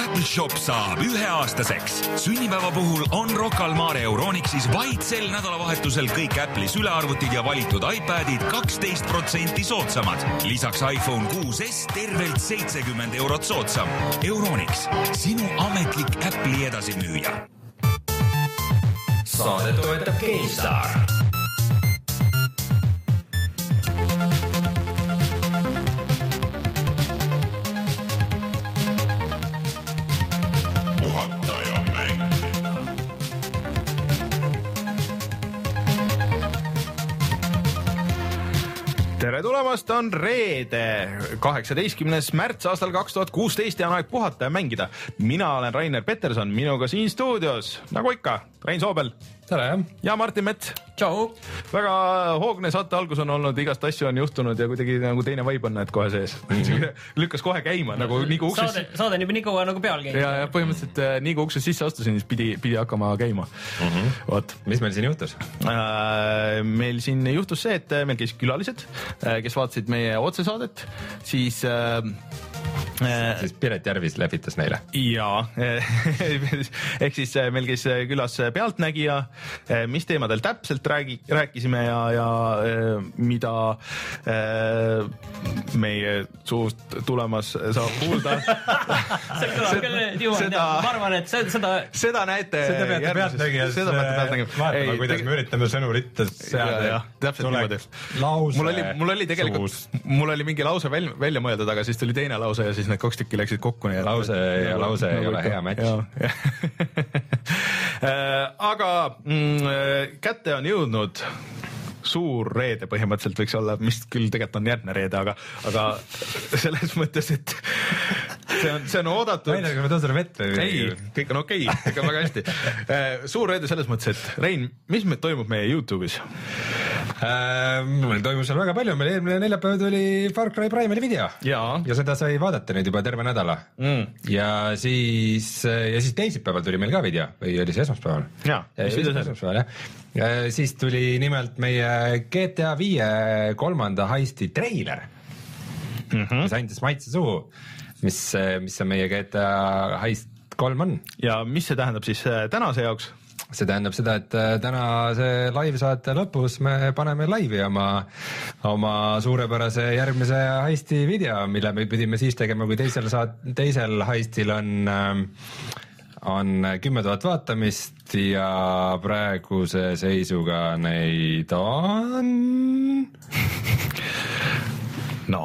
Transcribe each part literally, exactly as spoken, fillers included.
Apple Shop saab üheaastaseks. Sünnipäeva puhul on Rocca al Mare Euronixis vaid sel nädalavahetusel kõik Apple'i sülearvutid ja valitud iPadid kaksteist protsenti soodsamad. Lisaks iPhone kuus S tervelt seitsekümmend eurot soodsam. Euronix, sinu ametlik Apple'i edasimüüja. Saade toetab GameStar. Tere tulemast, on reede, kaheksateistkümnes märts aastal kaks tuhat kuusteist ja on aeg puhata ja mängida. Mina olen Rainer Peterson, minuga siin stuudios, nagu ikka, Rein Soobel. Tere. Ja Martin Mets. Tšau. Väga hoogne saate algus on olnud, igast asju on juhtunud ja kuidagi nagu teine vaib on need kohe sees. Lükkas kohe käima, nagu nii kui ukses... Saade, saade on juba nii kaua nagu peal käima. Ja, ja põhimõtteliselt nii kui ukses sisse astusin, siis pidi, pidi hakkama käima. Mm-hmm. Võt. Mis meil siin juhtus? Äh, meil siin juhtus see, et meil käis külalised, kes vaatasid meie otsesaadet, siis... Äh, siis Piret Järvis lepitas neile. Jaa, ehk siis meil käis külas pealtnägija, mis teemadel täpselt räägi, rääkisime ja, ja mida meie suust tulemas saab kuulda. see kõlab küll juurde, ma arvan, et seda... Seda näete seda peate pealtnägijas. Seda peate pealtnägijas. Vaatama, kuidas me üritame sõnurit seada. Täpselt niimoodi. Lause mul oli, mul oli tegelikult, suus. Mul oli mingi lause välja, välja mõeldud, aga siis tuli teine lause ja siis need kaks tükki läksid kokku. Nii, lause ja nagu, lause nagu ei ole hea match. Aga mm, kätte on jõudnud suur reede põhimõtteliselt võiks olla, mis küll tegelikult on järgmine reede, aga, aga selles mõttes, et see on, see on oodatud. Rainer, aga ma toon selle vett või? Ei, kõik on okei, okay, kõik on väga hästi. Suur reede selles mõttes, et Rein, mis meil toimub meie YouTube'is? Äh, meil toimus seal väga palju, meil eelmine neljapäev tuli Far Cry Prime'i video ja. ja seda sai vaadata nüüd juba terve nädala mm. ja siis ja siis teisipäeval tuli meil ka video või oli see esmaspäeval? Ja, ja, esmaspäeval, jah. Ja siis tuli nimelt meie G T A viie kolmanda heisti treiler mm-hmm. mis andis maitse suhu, mis, mis on meie G T A heist kolm on. Ja mis see tähendab siis tänase jaoks? See tähendab seda, et täna see live-saate lõpus me paneme laivi oma, oma suurepärase järgmise heisti video, mille me pidime siis tegema, kui teisel, saat, teisel heistil on, on kümme tuhat vaatamist ja praeguse seisuga neid on... No...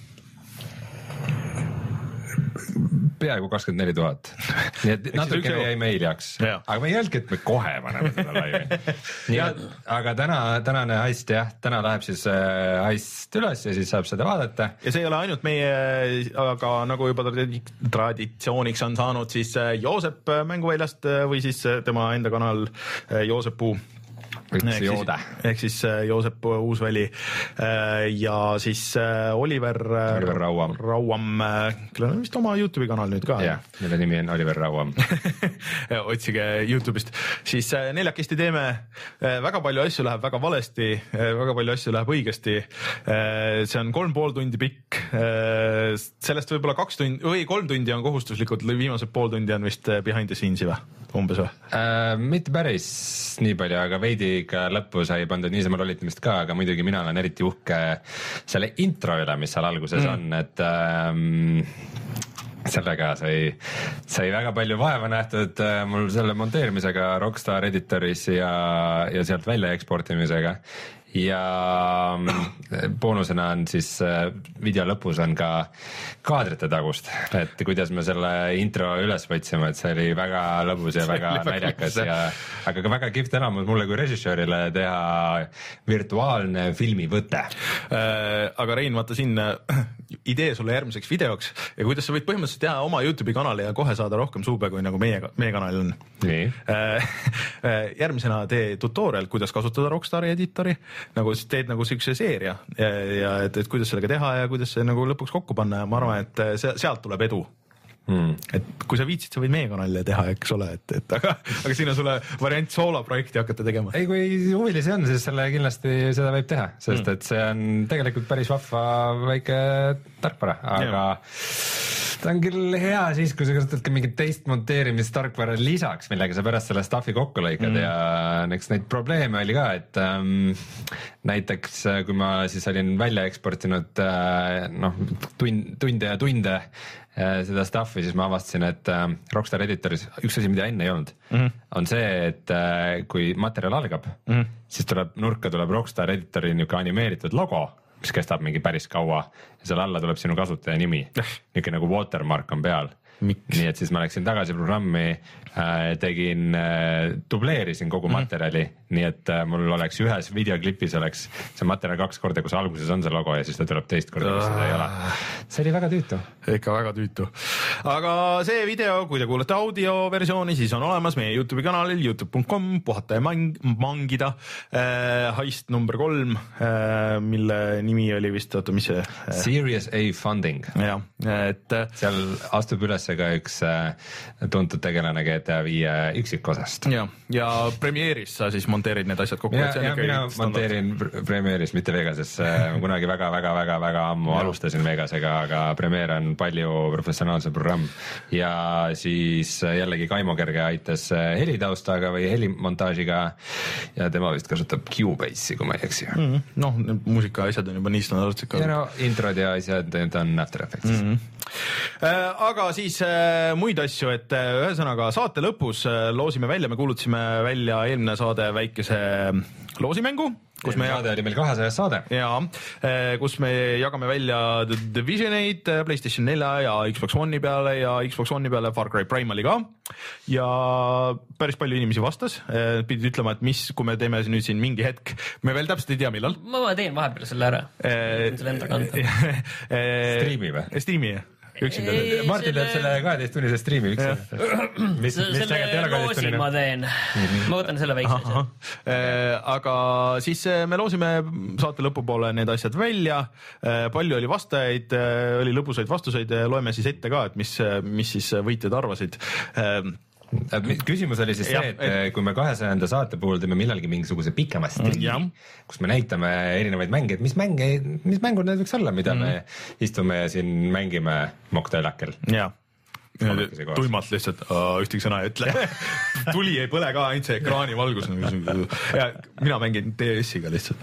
peaaegu kakskümmend neli tuhat. Nii et natuke jäi meil jaks. Aga me ei öeldki, et me kohe paneme seda laivi. Nii et, aga täna, tänane heist, jah, täna läheb siis heist üles ja siis saab seda vaadata. Ja see ei ole ainult meie, aga nagu juba traditsiooniks on saanud siis Joosep mänguväljast või siis tema enda kanal Joosepuu. Ehk siis, ehk siis Joosep Uusväli ja siis Oliver, Oliver Rauam, Rauam, kellel on vist oma YouTube'i kanal nüüd ka. Jah, mille nimi on Oliver Rauam. Otsige YouTube'ist. Siis neljakesti teeme, väga palju asju läheb väga valesti, väga palju asju läheb õigesti. See on kolm pool tundi pikk. Sellest võib-olla kaks tundi, või kolm tundi on kohustuslikult, viimased pool tundi on vist behind the scenes'i või? Umbes või? Äh, mitte päris nii palju, aga veidi ikka lõppu sai pandud niisama lolitamist ka, aga muidugi mina olen eriti uhke selle intro üle, mis seal alguses mm. on, et ähm, sellega sai, sai väga palju vaeva nähtud mul selle monteerimisega Rockstar Editoris ja, ja sealt välja eksportimisega. Ja boonusena on siis video lõpus on ka kaadrite tagust, et kuidas me selle intro üles võtsime, et see oli väga lõbus ja väga naljakas ja aga ka väga kihvt elamus mulle kui režissöörile teha virtuaalne filmivõte. Aga Rein, vaata siin idee sulle järgmiseks videoks ja kuidas sa võid põhimõtteliselt teha oma YouTube'i kanali ja kohe saada rohkem suube, kui nagu meie, meie kanalil on. Nii. Järgmisena tee tutorial, kuidas kasutada Rockstari editori, nagu teed nagu siukse seeria ja, ja et, et kuidas sellega teha ja kuidas see nagu lõpuks kokku panna ja ma arvan, et see, sealt tuleb edu. Hmm. Et kui sa viitsid, sa võid meie kanalile teha, eks ole, et, et aga, aga siin on sulle variant soola projekti hakata tegema. Ei, kui huvilisi on, siis selle kindlasti seda võib teha, sest hmm. et see on tegelikult päris vahva väike tarkvara, aga ja. ta on küll hea siis, kui sa kasutad ka mingit teist monteerimistarkvara lisaks, millega sa pärast selle staffi kokku lõikad mm. ja eks neid probleeme oli ka, et ähm, näiteks kui ma siis olin välja eksportinud äh, noh, tund, tunde ja tunde äh, seda staffi, siis ma avastasin, et äh, Rockstar Editoris üks asi, mida enne ei olnud, mm. on see, et äh, kui materjal algab, mm. siis tuleb nurka tuleb Rockstar Editori niisugune animeeritud logo, mis kestab mingi päris kaua ja seal alla tuleb sinu kasutaja nimi. Niisugune nagu watermark on peal. Miks? Nii et siis ma läksin tagasi programmi, äh, tegin, äh, dubleerisin kogu mm. materjali, nii et äh, mul oleks ühes videoklipis oleks see materjal kaks korda, kus alguses on see logo ja siis ta tuleb teist korda, kus seda ei ole. See oli väga tüütu. Ikka väga tüütu. Aga see video, kui te kuulete audioversiooni, siis on olemas meie YouTube'i kanalil youtube punkt com, puhata ja mang- mangida äh, heist number kolm, äh, mille nimi oli vist, oota, mis see? Äh, Serious A Funding. Ja, et seal astub üles ka üks tuntud tegelane G T A viie üksikosast. Ja, ja Premieris sa siis monteerid need asjad kokku. Ja, ja mina monteerin Premieris, mitte Vegases. Kunagi väga, väga, väga, väga ammu ja. Alustasin Vegasega, aga Premiere on palju professionaalse programm. Ja siis jällegi Kaimo Kerge aitas helitaustaga või helimontaažiga ja tema vist kasutab Cubase'i, kui ma ei eksi. Mm-hmm. Noh, muusika asjad on juba nii standardselt ka. Ja no, introd ja asjad on After Effects. Mm-hmm. Aga siis muid asju, et ühesõnaga saate lõpus loosime välja, me kuulutasime välja eelmine saade väikese loosimängu. Kus me saade oli meil kahesajas saade. Jaa, kus me jagame välja The Divisioneid PlayStation nelja ja Xbox One'i peale ja Xbox One'i peale Far Cry Primal'i ka. Ja päris palju inimesi vastas. Pidid ütlema, et mis, kui me teeme nüüd siin mingi hetk, me veel täpselt ei tea millal. Ma teen vahepeal selle ära. Selle enda kanda. Streami või? Streami, jah. Üksinda. Martin teeb selle kaheteist tunnise streami üks. Mis, mis selle loosi ma teen. Ma võtan selle väikse. Aga siis me loosime saate lõpupoole need asjad välja. Palju oli vastajaid, oli lõbusaid vastuseid. Loeme siis ette ka, et mis, mis siis võitjad arvasid. Küsimus oli siis ja, see, et, et kui me kahesajanda saate puhul teeme millalgi mingisuguse pikema striimi, kus me näitame erinevaid mänge, et mis mänge, mis mängud need võiks olla, mida mm. me istume ja siin mängime mocktailakkel. Ja. Tuimalt lihtsalt uh, ühtegi sõna ei ütle. Tuli ei põle ka, ainult see ekraani valgus. Ja mina mängin D S-iga lihtsalt.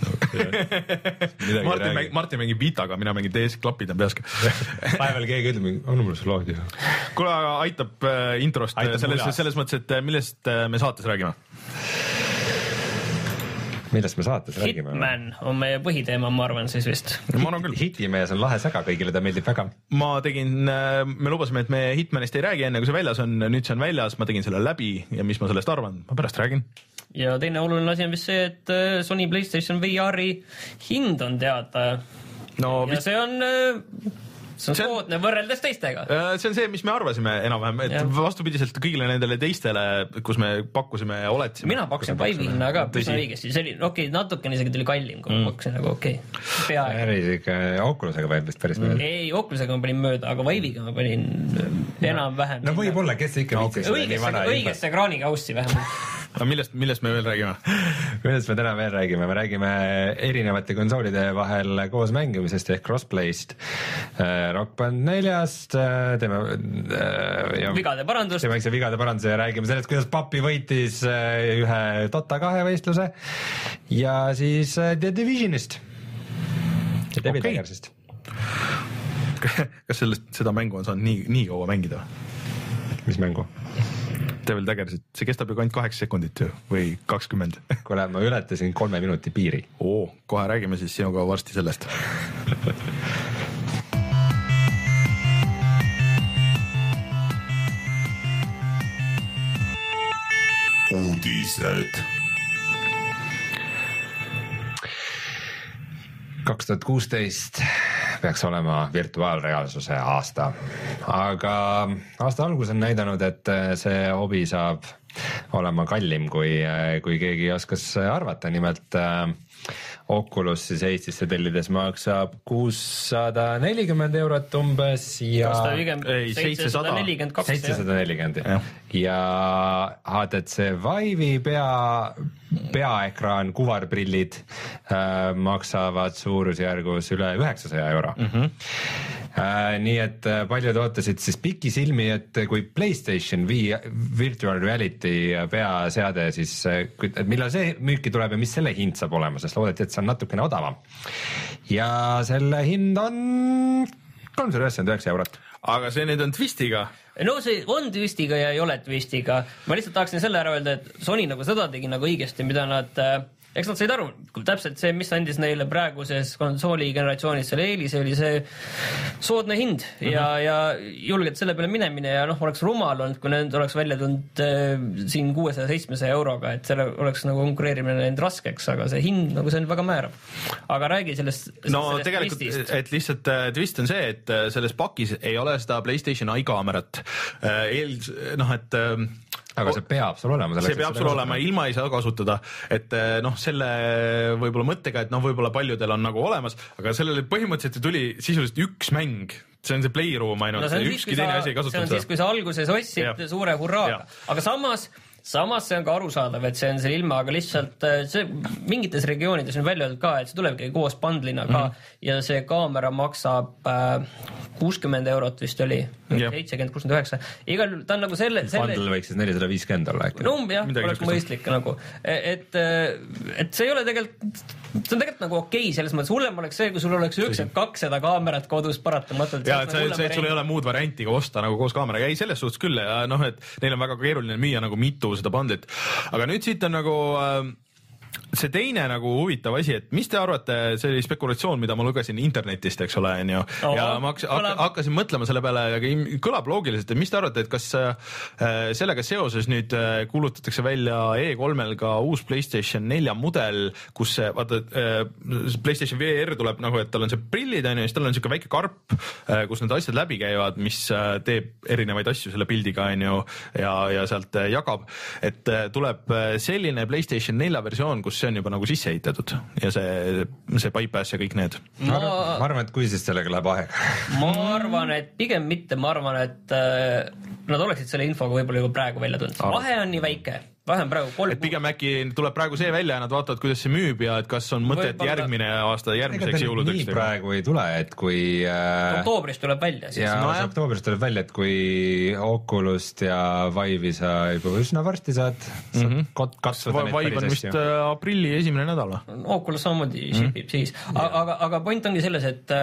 Martin, mäng, Martin mängib Vitaga, mina mängin D S klapid on peaska. Päeval keegi ütleb, on mul see loodi. Kuule, aga aitab uh, introst aitab selles, selles mõttes, et millest uh, me saates räägime? Millest me saates räägime? Hitman on meie põhiteema, ma arvan siis vist. Hitimees on lahe säga, kõigile ta meeldib väga. Ma tegin, me lubasime, et me Hitmanist ei räägi enne, kui see väljas on, nüüd see on väljas, ma tegin selle läbi ja mis ma sellest arvan, ma pärast räägin. Ja teine oluline asi on vist see, et Sony PlayStation V R-i hind on teada. No, ja vist... see on... See on soodne võrreldes teistega. See on see, mis me arvasime enam-vähem, et ja. Vastupidiselt kõigile nendele teistele, kus me pakkusime ja oletsime. Mina pakkusin Vive'i hinna ka, püsna õigesti. See oli, okei, okay, natukene isegi tuli kallim, kui mm. ma pakkusin, aga okei. Okay. Päris Oculusega panin vist päris mööda. Ei, Oculusega ma panin mööda, aga Vive'iga ma panin enam-vähem. No võib-olla, kes ikka no, okay. õigesse, õigesse ekraanikaussi vähemalt. Aga millest, millest me veel räägime? Millest me täna veel räägime? Me räägime erinevate konsoolide vahel koos mängimisest ehk crossplayst, Rock Band neljast, teeme ja, vigade parandust. Teeme ikse vigade paranduse ja räägime sellest, kuidas Papi võitis ühe Dota kahe võistluse ja siis The Divisionist ja David okay. Eggersist. Kas sellest, seda mängu on saanud nii, nii kaua mängida? Mis mängu? Devil Daggersit, see kestab ju ainult kaheksa sekundit ju, või kakskümmend. Kuule, ma ületasin kolme minuti piiri. Oo, kohe räägime siis sinuga varsti sellest. Uudised. kaks tuhat kuusteist peaks olema virtuaalreaalsuse aasta, aga aasta algus on näidanud, et see hobi saab olema kallim, kui, kui keegi oskas arvata. Nimelt Oculus siis Eestisse tellides maksab kuussada nelikümmend eurot umbes ja seitsesada nelikümmend kaks seitsesada nelikümmend ja H T C Vive'i pea, peaekraan kuvarprillid äh, maksavad suurusjärgus üle üheksasaja euro. Mm-hmm. Äh, nii et paljud ootasid siis pikisilmi, et kui PlayStation V Virtual Reality peaseade, siis et millal see müüki tuleb ja mis selle hind saab olema, sest loodeti, et see on natukene odavam. Ja selle hind on kolmsada üheksakümmend üheksa eurot. Aga see nüüd on twistiga. No see on twistiga ja ei ole twistiga. Ma lihtsalt tahaksin selle ära öelda, et Sony nagu seda tegi nagu õigesti, mida nad... Eks nad said aru, täpselt see, mis andis neile praeguses konsooli generatsioonis selle eelise, oli see soodne hind ja, mm-hmm. ja julgelt selle peale minemine ja noh, oleks rumal olnud, kui need oleks välja tulnud äh, siin kuuesaja seitsmesaja euroga, et selle oleks nagu konkureerimine neil raskeks, aga see hind nagu see on väga määrab. Aga räägi sellest, no sellest tegelikult, twistist. Et lihtsalt äh, twist on see, et äh, selles pakis ei ole seda PlayStation i-kaamerat. Äh, eel, noh, et... Äh, aga see peab sul olema. See peab sul olema, ilma ei saa kasutada, et noh, selle võib-olla mõttega, et noh, võib-olla paljudel on nagu olemas, aga sellele põhimõtteliselt tuli sisuliselt üks mäng, see on see Playroom ainult, no, ükski teine asi ei kasuta seda. See on siis, kui sa alguses ostsid ja. Suure hurraaga, aga samas Samas see on ka arusaadav, et see on seal ilma, aga lihtsalt see mingites regioonides on välja öeldud ka, et see tulebki koos bundlina ka mm-hmm. ja see kaamera maksab äh, kuuskümmend eurot vist oli, seitsekümmend, kuuskümmend üheksa. Igal ta on nagu selle... selle... Bundle võiks siis nelisada viiskümmend olla äkki. No jah, oleks mõistlik nagu. Et, et see ei ole tegelikult, see on tegelikult nagu okei, selles mõttes hullem oleks see, kui sul oleks üheksakümmend kaks seda kaamerat kodus paratamatult. Ja, et see, see, et sul ei ole muud varianti ka osta nagu koos kaameraga. Ei, selles suhtes küll. Ja noh, et neil on väga keeruline müüa nagu mitu seda bundlit. Aga nüüd siit on nagu... Äh, see teine nagu huvitav asi, et mis te arvate, see oli spekulatsioon, mida ma lugesin internetist, eks ole, on ju, ja ma haks, hak, hakkasin mõtlema selle peale, aga kõlab loogiliselt, et mis te arvate, et kas äh, sellega seoses nüüd äh, kuulutatakse välja E kolmel ka uus PlayStation nelja mudel, kus see, vaata, äh, PlayStation V R tuleb nagu, et tal on see prillid, on ju, siis tal on siuke väike karp, äh, kus need asjad läbi käivad, mis äh, teeb erinevaid asju selle pildiga, on ju, ja, ja sealt äh, jagab, et äh, tuleb selline PlayStation nelja versioon, kus see on juba nagu sisse ehitatud ja see, see bypass ja kõik need. Ma, ma arvan, et kui siis sellega läheb aega. Ma arvan, et pigem mitte, ma arvan, et äh, nad oleksid selle infoga võib-olla juba praegu välja tulnud. Vahe on nii väike. Vähem praegu kolm. Et pigem äkki tuleb praegu see välja ja nad vaatavad, kuidas see müüb ja et kas on mõtet Võibolla... järgmine aasta, järgmiseks jõuludeks. Nii praegu ei tule, et kui... Äh... Oktoobris tuleb välja. Siis. Ja no, oktoobris tuleb välja, et kui Oculust ja Vive'i sa juba üsna varsti saad, saad mm-hmm. kasvada neid Vive on vist aprilli esimene nädala. Oculus samamoodi mm-hmm. shipib siis. A- aga, aga point ongi selles, et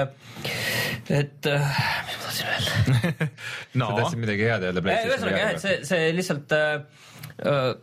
et mis ma tahtsin öelda? no. Sa tahtsid midagi head öelda. Ühesõnaga jah, et see, see lihtsalt... Uh,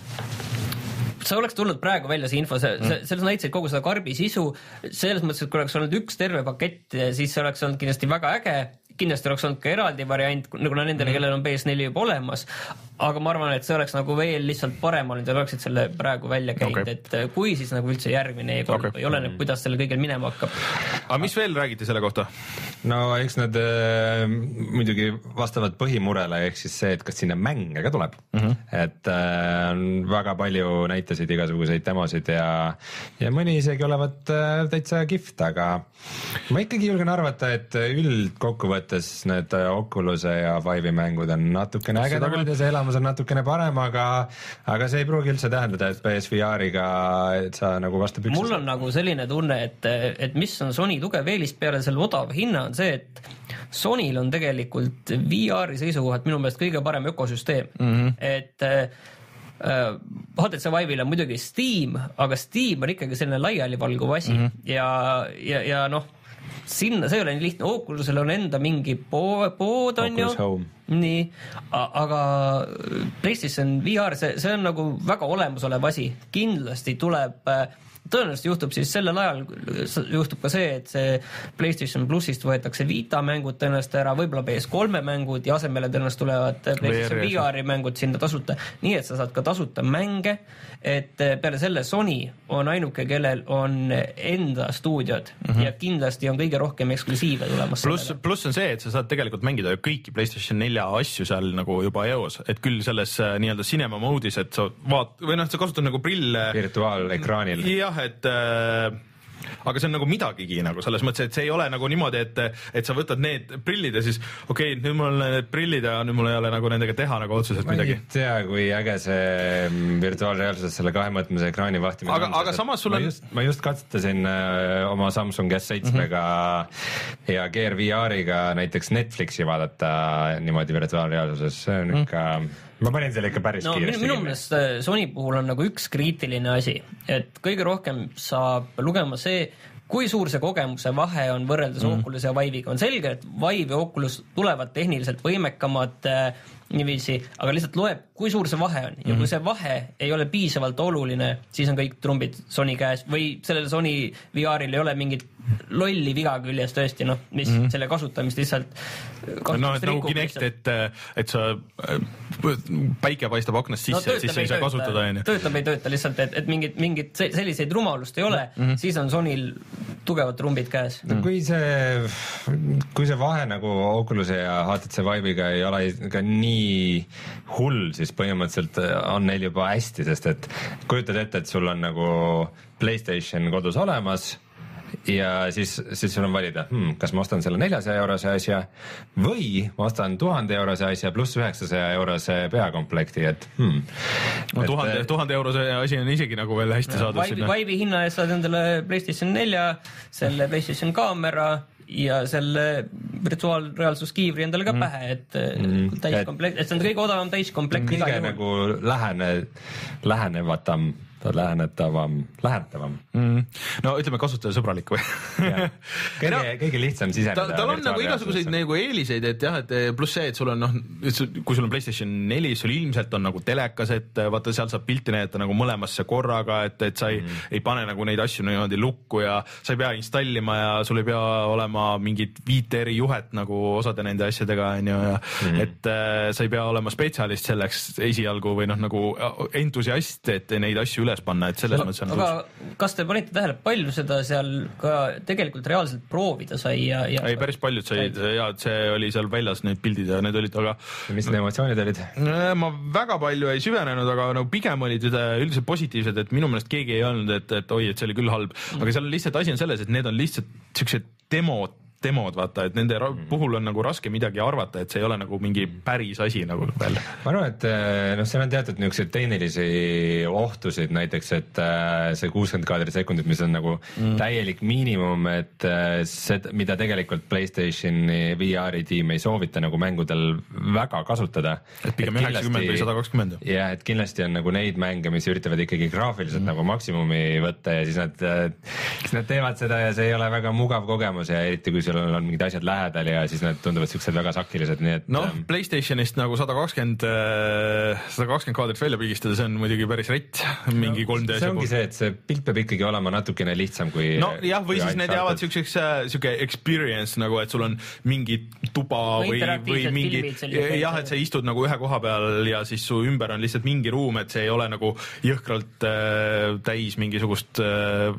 see oleks tulnud praegu välja see info, see, see, selles näitasid kogu seda karbi sisu, selles mõttes, et kui oleks olnud üks terve pakett, siis see oleks olnud kindlasti väga äge, kindlasti oleks olnud ka eraldi variant, nagu nendele, kellel on P S neli juba olemas, aga ma arvan, et see oleks nagu veel lihtsalt parem olnud ja oleksid selle praegu välja käinud, okay. Et kui siis nagu üldse järgmine E kolm okay. Ei ole, kuidas selle kõigil minema hakkab. Aga mis veel räägiti selle kohta? No eks nad äh, muidugi vastavad põhimurele, ehk siis see, et kas sinna mänge ka tuleb. Mm-hmm. Et äh, väga palju näitasid igasuguseid demosid ja, ja mõni isegi olevat äh, täitsa gift, aga ma ikkagi julgen arvata, et üldkokkuvõttes need Oculus'e ja Vive'i mängud on natukene ägedamad ja see elamus on natukene parem, aga, aga see ei pruugi üldse tähendada, et P S V R-iga et sa nagu vastu püksis. Mul on nagu selline tunne, et, et mis on Sony tugev eelist peale selle odav hinna on see, et Sonyl on tegelikult V R-i seisukohalt minu meelest kõige parem ökosüsteem. Mm-hmm. Et äh, H T C Vive'il on muidugi Steam, aga Steam on ikkagi selline laialivalguv asi mm-hmm. ja, ja, ja noh, sinna, see ei ole nii lihtne, Oculusel on enda mingi pood, pood on Oculus ju, Home. Nii, aga PlayStation V R, see, see on nagu väga olemusolev asi, kindlasti tuleb, tõenäoliselt juhtub siis sellel ajal, juhtub ka see, et see PlayStation Plusist võetakse Vita mängud tõenäoliselt ära, võib-olla P S kolm mängud ja asemele tõenäoliselt tulevad PlayStation V R-i mängud sinna tasuta, nii et sa saad ka tasuta mänge, et peale selle Sony on ainuke, kellel on enda stuudiod mm-hmm. ja kindlasti on kõige rohkem eksklusiive tulemas. Plus, plus on see, et sa saad tegelikult mängida kõiki PlayStation nelja asju seal nagu juba eos, et küll selles nii-öelda cinema mode'is, et sa vaat, või noh, sa kasutad nagu prille virtuaalekraanil. Jah, et äh, aga see on nagu midagigi nagu selles mõttes, et see ei ole nagu niimoodi, et, et sa võtad need prillid ja siis okei okay,, nüüd mul on need prillid ja nüüd mul ei ole nagu nendega teha nagu otseselt midagi. Ma ei tea, kui äge see virtuaalreaalsus selle kahemõõtmise ekraani vahtimine aga, on. Aga samas sul ma on... Just, ma just katsetasin äh, oma Samsung S seitsmega mm-hmm. ja Gear V R-iga näiteks Netflixi vaadata niimoodi virtuaalreaalsuses, see on mm-hmm. ikka... Ma panin selle ikka päris no, kiiresti. Minu meelest Sony puhul on nagu üks kriitiline asi, et kõige rohkem saab lugema see, kui suur see kogemuse vahe on võrreldes mm. Oculus ja Vive'iga. On selge, et Vive ja Oculus tulevad tehniliselt võimekamad äh, niiviisi, aga lihtsalt loeb, kui suur see vahe on. Ja mm. kui see vahe ei ole piisavalt oluline, siis on kõik trumbid Sony käes või sellel Sony V R-il ei ole mingit lolli viga küljes tõesti, noh, mis mm. selle kasutamist lihtsalt no, et nagu Kinect, et, et sa päike paistab aknast sisse no,, siis sa ei saa kasutada. Töötab ei tööta lihtsalt, et, et mingit, mingit selliseid rumalust ei ole, mm. siis on Sonyl tugevad trumbid käes. No, kui see, kui see vahe nagu Oculus ja H T C Vive'iga ei ole ka nii hull, siis põhimõtteliselt on neil juba hästi, sest et kujutad ette, et sul on nagu PlayStation kodus olemas ja siis, siis sul on valida, hmm, kas ma ostan selle neljasaja eurose asja või ma ostan tuhande eurose asja pluss üheksasaja eurose peakomplekti, et hmm. no et, tuhande, tuhande eurose asi on isegi nagu veel hästi saadud Vive, sinna. Vive'i hinna eest saad endale PlayStation nelja, selle PlayStation kaamera ja selle virtuaalreaalsuskiivri endale ka mm. pähe, et mm. täiskomplekt, et see on kõige odavam täiskomplekt. Kõige nagu lähene, lähenevatam lähenetavam, lähenetavam. Mm. No ütleme kasutajasõbralik või? kõige, no, kõige lihtsam siseneda. Ta, tal on nagu igasuguseid nagu eeliseid, et jah, et pluss see, et sul on noh, kui sul on PlayStation neli, sul ilmselt on nagu telekas, et vaata seal saab pilti näidata nagu mõlemasse korraga, et, et sa ei, mm. ei pane nagu neid asju niimoodi lukku ja sa ei pea installima ja sul ei pea olema mingit viite eri juhet nagu osade nende asjadega, on ju, ja mm. et äh, sa ei pea olema spetsialist selleks esialgu või noh, nagu entusiast, et neid asju üles panna, et selles mõttes on aga kus... kas te panite tähele, palju seda seal ka tegelikult reaalselt proovida sai ja, ja ei, päris paljud said ja see oli seal väljas need pildid ja need olid, aga mis need emotsioonid olid? Ma väga palju ei süvenenud, aga no pigem olid üldiselt positiivsed, et minu meelest keegi ei olnud, et, et oi, et see oli küll halb, aga seal lihtsalt asi on selles, et need on lihtsalt siuksed demod demod, vaata, et nende puhul on nagu raske midagi arvata, et see ei ole nagu mingi päris asi nagu veel. Ma arvan, et noh, seal on teatud niisuguseid tehnilisi ohtusid, näiteks, et see kuuskümmend kaadrit sekundit, mis on nagu mm. täielik miinimum, et see, mida tegelikult PlayStationi V R-i tiim ei soovita nagu mängudel väga kasutada. Et pigem üheksakümmend või sada kakskümmend. Ja, et kindlasti on nagu neid mänge, mis üritavad ikkagi graafiliselt mm. nagu maksimumi võtta ja siis nad, siis nad teevad seda ja see ei ole väga mugav kogemus ja eriti kui sul on mingid asjad lähedal ja siis need tunduvad siuksed väga sakilised, nii et noh, PlayStationist nagu sada kakskümmend kaadrit välja pigistada, see on muidugi päris rett mingi kolm D see ongi puhul. See, et see pilt peab ikkagi olema natukene lihtsam kui no jah, või siis need jäävad siukseks siuke experience nagu, et sul on mingi tuba no, või, või mingi jah, et sa istud nagu ühe koha peal ja siis su ümber on lihtsalt mingi ruum, et see ei ole nagu jõhkralt äh, täis mingisugust äh,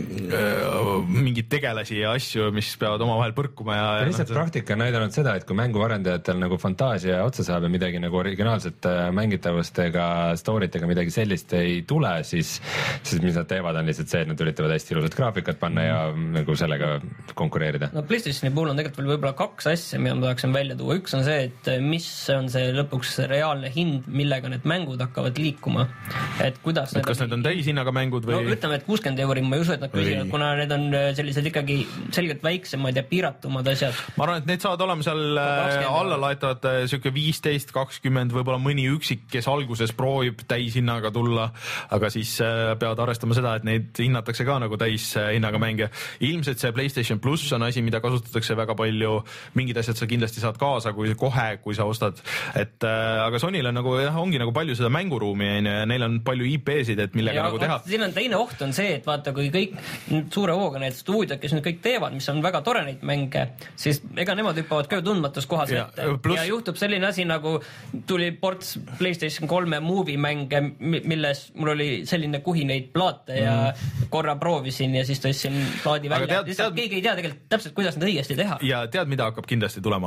mingit tegelasi ja asju, mis peavad omavahel põrkuma ja, ja lihtsalt no, praktika on näidanud seda, et kui mänguarendajatel nagu fantaasia otsa saab ja midagi nagu originaalset mängitavust ega story't ega midagi sellist ei tule, siis, siis mis nad teevad, on lihtsalt see, et nad üritavad hästi ilusat graafikat panna mm. ja nagu sellega konkureerida. No PlayStationi puhul on tegelikult veel võib-olla kaks asja, mida ma tahaksin välja tuua. Üks on see, et mis on see lõpuks reaalne hind, millega need mängud hakkavad liikuma. Et kuidas et kas need on täishinnaga mängud või? No ütleme, et kuuskümmend euri ma ei usu, et nad küsivad, kuna need on sellised ikkagi selgelt väiksemad ja piiratumad asjad. Ma arvan, et need saavad olema seal alla laetavad siuke viisteist kakskümmend, võib-olla mõni üksik, kes alguses proovib täishinnaga tulla, aga siis peavad arvestama seda, et neid hinnatakse ka nagu täishinnaga mänge. Ilmselt see PlayStation Plus on asi, mida kasutatakse väga palju, mingid asjad sa kindlasti saad kaasa, kui kohe, kui sa ostad, et aga Sonyl on nagu, jah, ongi nagu palju seda mänguruumi ja neil on palju I P-sid, et millega ja, nagu teha. Siin on teine oht on see, et vaata, kui kõik suure hooga need stuudiod, kes nüüd kõik teevad, mis on väga tore neid mänge, siis ega nemad hüppavad ka tundmatus kohas ja, ette plus... ja juhtub selline asi, nagu tuli ports PlayStation kolme movie mänge, milles mul oli selline kuhineid plaate ja mm. korra proovisin ja siis tõstsin plaadi välja. Tead, tead... keegi ei tea tegelikult täpselt, kuidas nad õigesti teha. Ja tead, mida hakkab kindlasti tulema?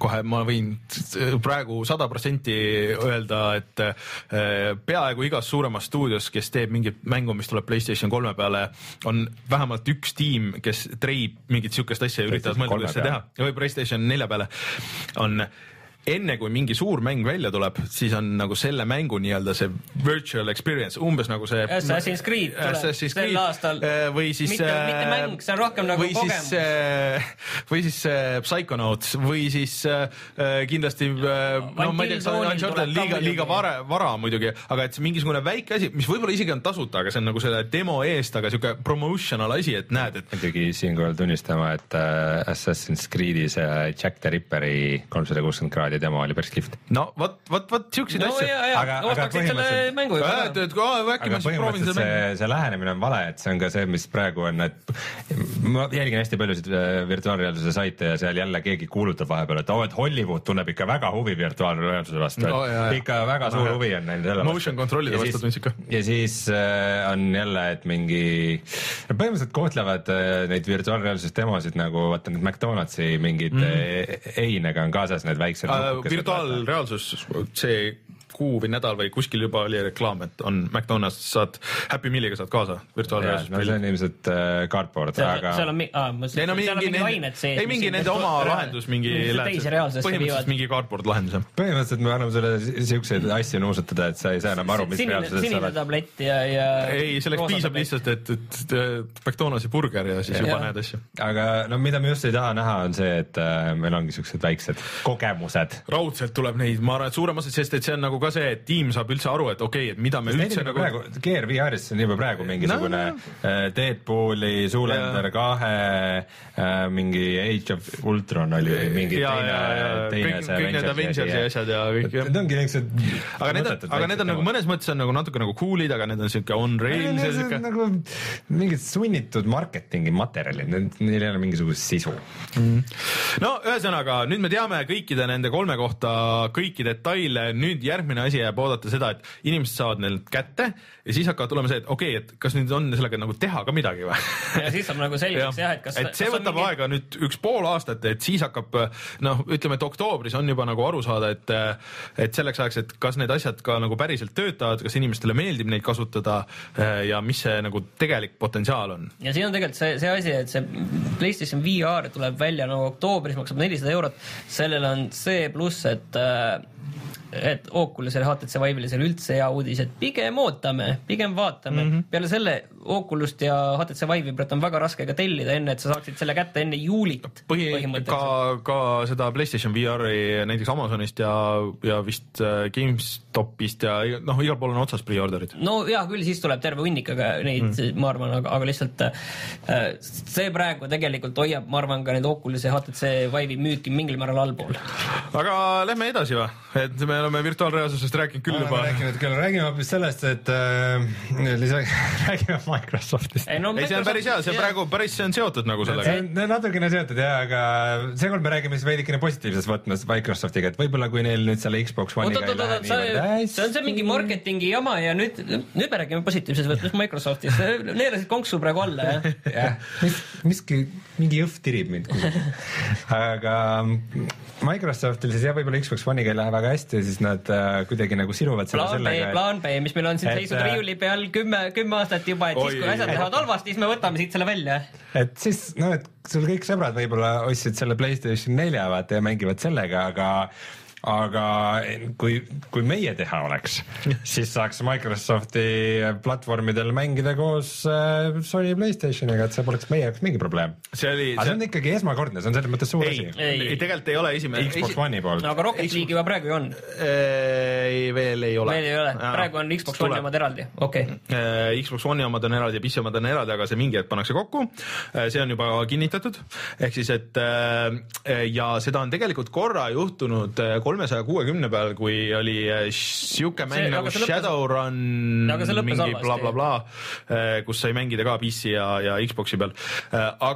kohe ma võin praegu sada protsenti öelda, et peaaegu igas suuremas stuudios, kes teeb mingit mängu, mis tuleb PlayStation kolme peale, on vähemalt üks tiim, kes treib mingit siukest asja ja üritavad mõelda, kuidas see teha. Või PlayStation nelja peale on enne kui mingi suur mäng välja tuleb, siis on nagu selle mängu nii-öelda see virtual experience, umbes nagu see Assassin's Creed tuleb sel aastal või siis mitte, mitte mäng, see on rohkem nagu või kogemus siis, või siis Psychonauts või siis kindlasti no ma ei tea, Uncharted liiga, liiga vara, vara muidugi, aga et see mingisugune väike asi, mis võib-olla isegi on tasuta, aga see on nagu selle demo eest, aga siuke promotional asi, et näed, et muidugi siinkohal tunnistama, et Assassin's Creed'is Jack the Ripperi kolmsada kuuskümmend kraadi demo oli päris kihvt. No vot, vot, vot siukseid no, asju. Aga, aga põhimõtteliselt, mängu juba, äh, tööd, aga põhimõtteliselt see, see lähenemine on vale, et see on ka see, mis praegu on, et ma jälgin hästi paljusid virtuaalreaalsuse saite ja seal jälle keegi kuulutab vahepeal, et oh, et Hollywood tunneb ikka väga huvi virtuaalreaalsuse vastu. No, jah, ikka väga suur no, huvi on neil selle vastu. Motion kontrollide vastu tundis ikka. Ja siis äh, on jälle, et mingi põhimõtteliselt kohtlevad äh, neid virtuaalreaalsus demosid nagu vaata need McDonaldsi mingid mm. einega on kaasas need väiksed virtuaalreaalsus, see kuu või nädal või kuskil juba oli reklaam, et on McDonald's, saad Happy Mealiga saad kaasa virtuaalreaalsus. No see on ilmselt äh, cardboard, seal, aga seal on, mi- ah, ma, ei, no, mingi, seal on mingi ainet sees. Ei, mingi nende oma lahendus, mingi põhimõtteliselt mingi cardboard lahendus. Põhimõtteliselt me anname sulle siukseid asju nuusutada, et sa ei saa enam aru, mis sinine, reaalsuses sinine tablett ja, ja ei, selleks piisab lihtsalt, et, et, et McDonald'si burger ja siis ja. juba näed asju. Aga no mida me just ei taha näha on see, et äh, meil ongi siuksed väiksed kogemused. Raudselt tuleb neid, ma arvan, et suurem osa, sest et see on nagu ka see, et tiim saab üldse aru, et okei okay,, et mida me Sest üldse nagu praegu, Gear V R-is on juba praegu mingisugune no, no. Deadpooli, Zoolander kahe, mingi Age of Ultron oli mingi ja, teine, ja, teine kõik, kõik need Avengersi asjad ja kõik. Need ongi niisugused aga need on, aga need on nagu mõnes mõttes on nagu natuke nagu cool'id, aga need on siuke on rails ja siuke nagu mingid sunnitud marketingi materjalid, neil ei ole mingisugust sisu. Mm. No ühesõnaga, nüüd me teame kõikide nende kolme kohta kõiki detaile, nüüd järgmine asi jääb oodata seda, et inimesed saavad neilt kätte ja siis hakkavad tulema see, et okei okay,, et kas nüüd on sellega nagu teha ka midagi või? Ja siis saab nagu selgeks jah, et kas et see kas võtab mingi... aega nüüd üks pool aastat, et siis hakkab noh, ütleme, et oktoobris on juba nagu aru saada, et et selleks ajaks, et kas need asjad ka nagu päriselt töötavad, kas inimestele meeldib neid kasutada ja mis see nagu tegelik potentsiaal on. Ja siin on tegelikult see, see asi, et see PlayStation V R tuleb välja nagu oktoobris, maksab nelisada eurot, sellel on see pluss, et et Oculusele, H T C Vive'ile üldse hea uudis, et pigem ootame, pigem vaatame. Mm-hmm. Peale selle Oculust ja H T C Vive'it on väga raske ka tellida enne, et sa saaksid selle kätte enne juulit. Põhi, ka, ka seda PlayStation V R-i näiteks Amazonist ja, ja vist GameStopist ja noh, igal pool on otsas pre-orderid. No jah, küll siis tuleb terve hunnika neid, mm. ma arvan, aga, aga lihtsalt see praegu tegelikult hoiab, ma arvan, ka need Oculus ja H T C Vive'i müüki mingil määral allpool. Aga lähme edasi või? Et me oleme virtuaalreaalsusest rääkinud küll juba. Rääkinud küll, räägime hoopis sellest, et äh, lisaks räägime Microsoftist. Ei, no, ei see on päris hea, see praegu päris see on seotud nagu sellega. See on natukene seotud jah, aga seekord me räägime siis veidikene positiivses võtmes Microsoftiga, et võib-olla kui neil nüüd selle Xbox One'iga ei lähe niivõrd hästi. See on see mingi marketingi jama ja nüüd, nüüd me räägime positiivses võtmes Microsoftist. Neerasid konksu praegu alla, jah? jah, mis, miski, mingi jõhv tirib mind. Aga Microsoftil siis jah, võib-olla Xbox One'iga ei lähe väga hästi ja siis nad uh, kuidagi nagu sinuvad selle plaan sellega. B, plaan B, mis meil on siin et, seisud riiuli peal kümme, kümme aastat juba, et oi, siis kui asjad lähevad halvasti, siis me võtame siit selle välja. Et siis, no et sul kõik sõbrad võib-olla ostsid selle PlayStation nelja vaata ja mängivad sellega, aga aga kui, kui meie teha oleks, siis saaks Microsofti platvormidel mängida koos Sony PlayStationiga, et see poleks meie jaoks mingi probleem. See oli, aga see on ikkagi esmakordne, see on selles mõttes suur ei, asi. Ei, ei, tegelikult ei ole esimene. Xbox One'i poolt. No, aga Rocket League juba praegu ju on. Ei, veel ei ole. Veel ei ole, praegu on Xbox One'i omad eraldi, okei. Okay. Xbox One'i omad on eraldi ja P C omad on eraldi, aga see mingi hetk pannakse kokku. See on juba kinnitatud. Ehk siis, et ja seda on tegelikult korra juhtunud kolmesaja kuuekümne peal, kui oli siuke mäng see, nagu Shadowrun mingi bla bla bla, kus sai mängida ka P C ja, ja Xboxi peal. Aga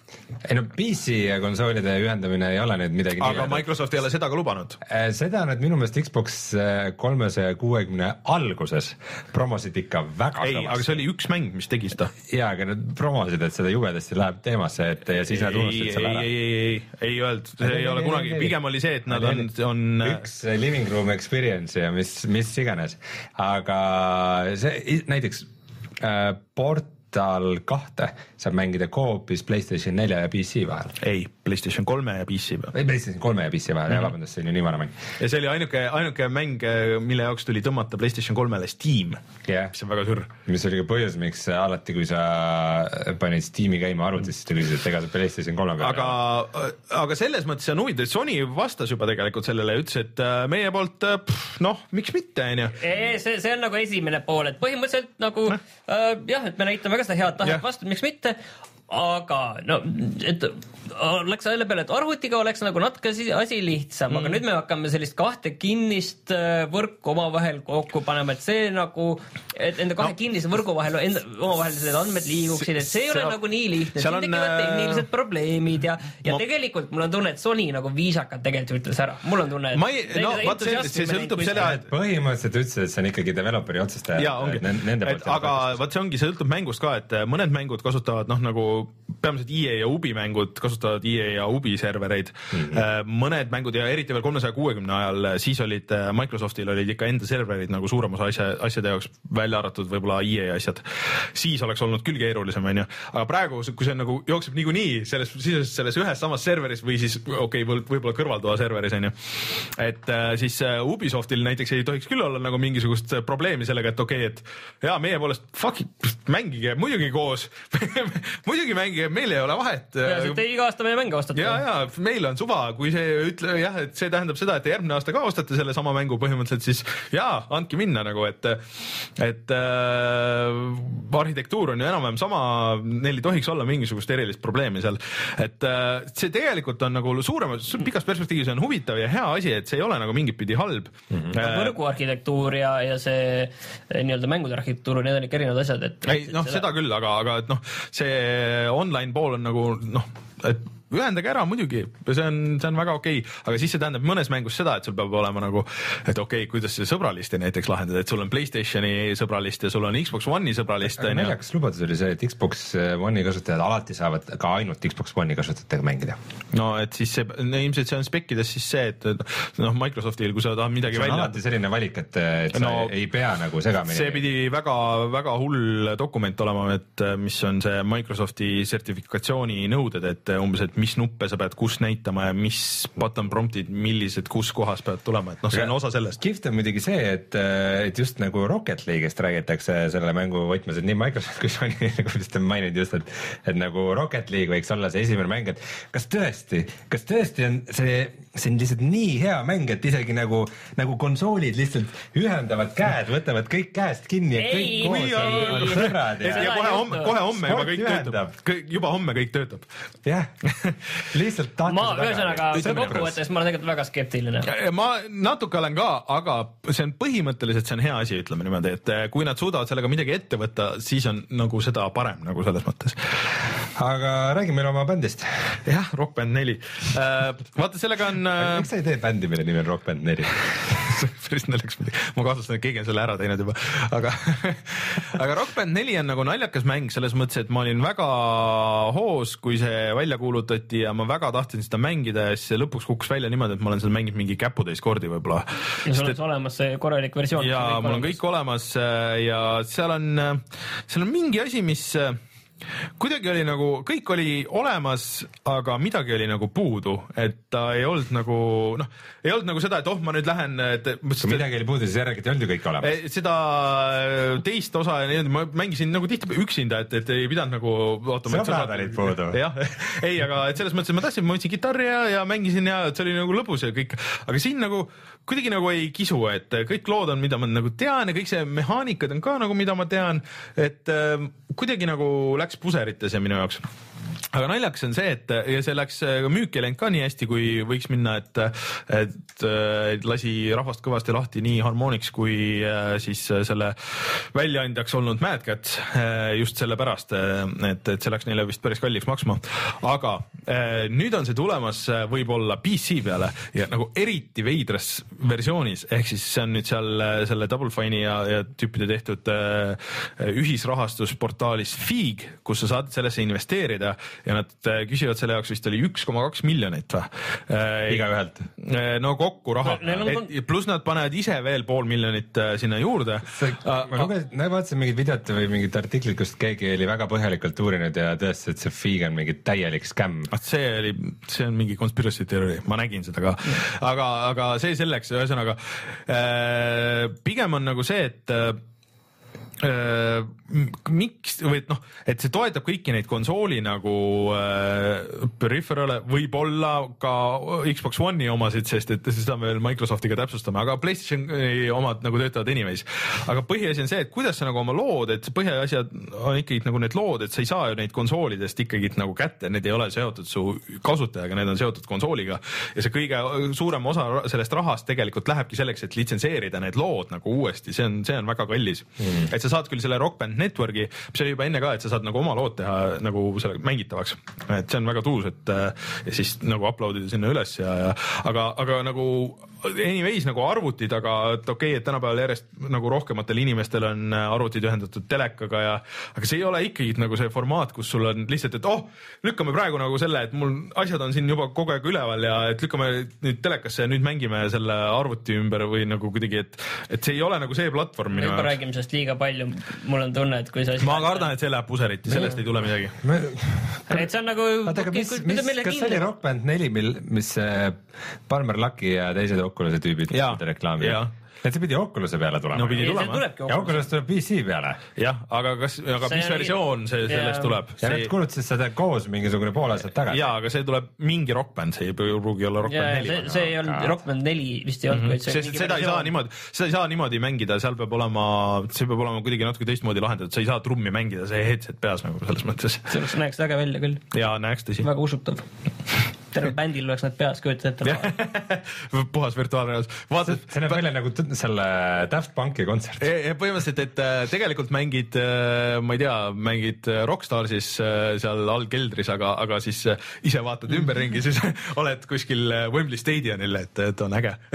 ei no P C ja konsoolide ühendamine ei ole nüüd midagi aga Microsoft ei ole seda ka lubanud. Seda nüüd minu meelest Xbox kolmesaja kuuekümne alguses promosid ikka väga ei, aga see oli üks mäng, mis tegi seda. Jaa, aga nad promosid, et seda jubedasti läheb teemasse, et ja siis nad unustasid selle ära. Ei, ei, ei, ei öeldud, see ei ole kunagi, pigem oli see, et nad on, on üks living room experience ja mis, mis iganes, aga see näiteks äh, port tal kahte saab mängida koopis PlayStation nelja ja P C vahel. Ei, PlayStation kolme ja P C vahel. Ei, PlayStation kolme ja P C vahel, mm -hmm. vabandust, see on ju nii vana mäng. Ja see oli ainuke, ainuke mäng, mille jaoks tuli tõmmata PlayStation kolmele Steam, yeah. mis on väga sür. Mis oli ka põhjus, miks alati, kui sa panid Steam'i käima arvutis, siis ta küsis, et ega see PlayStation kolme peale. Aga, aga selles mõttes on huvitav, Sony vastas juba tegelikult sellele ja ütles, et meie poolt, pff, noh, miks mitte, on ju? See, see on nagu esimene pool, et põhimõtteliselt nagu äh, jah, et me näitame ka seda head tahet vastu, miks mitte, aga no, et läks selle peale, et arvutiga oleks nagu natuke asi lihtsam mm., aga nüüd me hakkame sellist kahte kinnist võrku omavahel kokku panema, et see nagu, et enda kahe no. kinnise võrgu vahel enda, omavahel need andmed liiguksid, et see ei ole nagu nii lihtne, siin tekivad tehnilised probleemid ja, ja ma... tegelikult mul on tunne, et Sony nagu viisakalt tegelikult ütles ära, mul on tunne, et ma ei, no vaata, see, see sõltub selle, et põhimõtteliselt ütles, et see on ikkagi developeri otsustaja. Jaa, ongi, et, aga vaat see ongi, see sõltub mängust ka, et mõned mängud kasutavad noh, nagu peamiselt E A ja Ubi mängud kasutavad E A ja Ubi servereid mm. -hmm. Mõned mängud ja eriti veel kolmesaja kuuekümne ajal, siis olid Microsoftil olid ikka enda serverid nagu suurem osa asja, asjade jaoks välja arvatud võib-olla E A asjad. Siis oleks olnud küll keerulisem, on ju. Aga praegu, kui see nagu jookseb niikuinii selles, selles ühes samas serveris või siis okei, okay, võib-olla kõrvaltoa serveris, on ju. Et siis Ubisoftil näiteks ei tohiks küll olla nagu mingisugust probleemi sellega, et okei, okay, et jaa, meie poolest fuck it, mängige muidugi koos muidugi mängige, meil ei ole vahet. Ja see te iga aasta meie mänge ostate. Ja, ja, meil on suva, kui see ütle, jah, et see tähendab seda, et järgmine aasta ka ostate selle sama mängu põhimõtteliselt, siis jaa, andke minna nagu, et et äh, arhitektuur on ju enam-vähem sama, neil ei tohiks olla mingisugust erilist probleemi seal. Et äh, see tegelikult on nagu suuremas, pikas perspektiivis on huvitav ja hea asi, et see ei ole nagu mingit pidi halb. Mm -hmm. äh, võrguarhitektuur ja, ja see nii-öelda mängude arhitektuur, need on ikka erinevad asjad, et ei, noh, seda küll, aga, aga et noh, see online pool on nagu noh, et ühendage ära muidugi, see on, see on väga okei okay., aga siis see tähendab mõnes mängus seda, et sul peab olema nagu, et okei okay,, kuidas see sõbralisti näiteks lahendada, et sul on PlayStationi sõbralist ja sul on Xbox One'i sõbralist. aga naljakas lubadus oli see, et Xbox One'i kasutajad alati saavad ka ainult Xbox One'i kasutajatega mängida. No et siis see, no, ilmselt see on spekkides siis see, et noh, Microsoftil, kui sa tahad midagi välja. See on välja... alati selline valik, et, et no, sa ei pea nagu segamini. See pidi väga, väga hull dokument olema, et mis on see Microsofti sertifikatsiooni nõuded, et umbes, et mis nuppe sa pead kus näitama ja mis button promptid, millised kus kohas peavad tulema, et noh, see on osa sellest. Kihvt on muidugi see, et, et just nagu Rocket League'ist räägitakse selle mängu võtmes, et nii Microsoft kui Sony, nagu vist on maininud just, et, et nagu Rocket League võiks olla see esimene mäng, et kas tõesti, kas tõesti on see, see on lihtsalt nii hea mäng, et isegi nagu, nagu konsoolid lihtsalt ühendavad käed, võtavad kõik käest kinni ja kõik koos on sõbrad. Ja kohe homme, kohe homme juba kõik töötab. Juba homme kõik töötab. Jah. Lihtsalt tahtsin ma ühesõnaga kokkuvõttes ma olen tegelikult väga skeptiline. Ma natuke olen ka, aga see on põhimõtteliselt see on hea asi, ütleme niimoodi, et kui nad suudavad sellega midagi ette võtta, siis on nagu seda parem nagu selles mõttes. Aga räägi meile oma bändist. Jah, Rock Band neli. Vaata, sellega on... Miks sa ei tee bändi, mille nimi on Rock Band neli? Päris naljakas midagi. Ma kahtlustan, et keegi on selle ära teinud juba. Aga, aga Rock Band neli on nagu naljakas mäng selles mõttes, et ma olin väga hoos, kui see välja kuulutati ja ma väga tahtsin seda mängida ja siis lõpuks kukkus välja niimoodi, et ma olen seal mänginud mingi käputeis kordi võib-olla. Ja sul on et... olemas see korralik versioon. Ja mul on kõik olemas ja seal on, seal on mingi asi, mis... kuidagi oli nagu, kõik oli olemas, aga midagi oli nagu puudu, et ta ei olnud nagu, noh, ei olnud nagu seda, et oh, ma nüüd lähen, et kui midagi oli puudu, siis järelikult ei olnud ju kõik olemas. Seda teist osa, ma mängisin nagu tihti üksinda, et, et ei pidanud nagu ootama, sõbrad olid puudu. Jah, ei, aga et selles mõttes, et ma tahtsin, ma võtsin kitarri ja, ja mängisin ja see oli nagu lõbus ja kõik, aga siin nagu kuidagi nagu ei kisu, et kõik lood on, mida ma nagu tean ja kõik see mehaanikad on ka nagu, mida ma tean, et äh, kuidagi nagu läks puserites ja minu jaoks. aga naljakas on see, et ja see läks müüki läinud ka nii hästi, kui võiks minna, et, et, et lasi rahvast kõvasti lahti nii Harmonix kui siis selle väljaandjaks olnud Mad Cat just selle pärast, et, et see läks neile vist päris kalliks maksma. Aga nüüd on see tulemas võib-olla P C peale ja nagu eriti veidras versioonis, ehk siis see on nüüd seal selle Double Fine'i ja, ja tüüpide tehtud ühisrahastusportaalis Fig, kus sa saad sellesse investeerida ja nad küsivad selle jaoks vist oli üks koma kaks miljonit või? Igaühelt. No kokku raha. Plus nad panevad ise veel pool miljonit sinna juurde. Ma lugesin, vaatasin mingid videot või mingid artiklid, kus keegi oli väga põhjalikult uurinud ja tõestas, et see Fig on mingi täielik skämm. See oli, see on mingi conspiracy theory, ma nägin seda ka. Aga, aga see selleks, ühesõnaga, pigem on nagu see, et Äh, miks või noh, et see toetab kõiki neid konsooli nagu äh, peripherale, võib-olla ka Xbox One'i omasid, sest et seda me veel Microsoftiga täpsustame, aga PlayStationi omad nagu töötavad anyways. Aga põhiasi on see, et kuidas sa nagu oma lood, et põhiasjad on ikkagi nagu need lood, et sa ei saa ju neid konsoolidest ikkagi nagu kätte, need ei ole seotud su kasutajaga, need on seotud konsooliga ja see kõige suurem osa sellest rahast tegelikult lähebki selleks, et litsenseerida need lood nagu uuesti, see on, see on väga kallis. Mm. Et sa saad küll selle Rock Band Networki, mis oli juba enne ka, et sa saad nagu oma lood teha nagu selle mängitavaks. Et see on väga tuus, et ja siis nagu uploadida sinna üles ja, ja aga, aga nagu anyways nagu arvutid, aga et okei, okay, et tänapäeval järjest nagu rohkematel inimestel on arvutid ühendatud telekaga ja aga see ei ole ikkagi nagu see formaat, kus sul on lihtsalt, et oh, lükkame praegu nagu selle, et mul asjad on siin juba kogu aeg üleval ja et lükkame nüüd telekasse ja nüüd mängime selle arvuti ümber või nagu kuidagi, et, et see ei ole nagu see platvorm. Me juba räägime sellest liiga palju, mul on tunne, et kui sa ma kardan, et see läheb puseriti, sellest me... ei tule midagi. Me... et see on nagu Vaata, mis, mis, mis, kas see oli Rock Band neli, mis Palmer Lucky ja teised Oculus'e tüübid reklaami? Et see pidi Oculus'e peale tulema. No pidi tulema. Ja Oculus tuleb P C peale. Jah, aga, kas, aga mis versioon see sellest tuleb? Ja need kulutasid seda koos mingisugune pool aastat tagasi. Jaa, aga see tuleb mingi Rock Band, see ei pruugi olla Rock Band neli. See, see ei olnud Rock Band neli vist ei olnud. Mm-hmm. See, see, seda, ei saa niimoodi, seda ei saa niimoodi mängida, seal peab olema, see peab olema kuidagi natuke teistmoodi lahendatud, sa ei saa trummi mängida, see headset peas nagu selles mõttes. See näeks väga välja küll. Jaa, näeks tõsi. Väga usutav. Terve bändil oleks need peas, kujutad ette. Puhas virtuaalreaalsus. See näeb välja nagu selle Daft Punki kontsert. Põhimõtteliselt, et tegelikult mängid, ma ei tea, mängid Rockstarsis seal all keldris, aga, aga siis ise vaatad ümberringi, siis oled kuskil Wembley Stadionil, et, et on äge.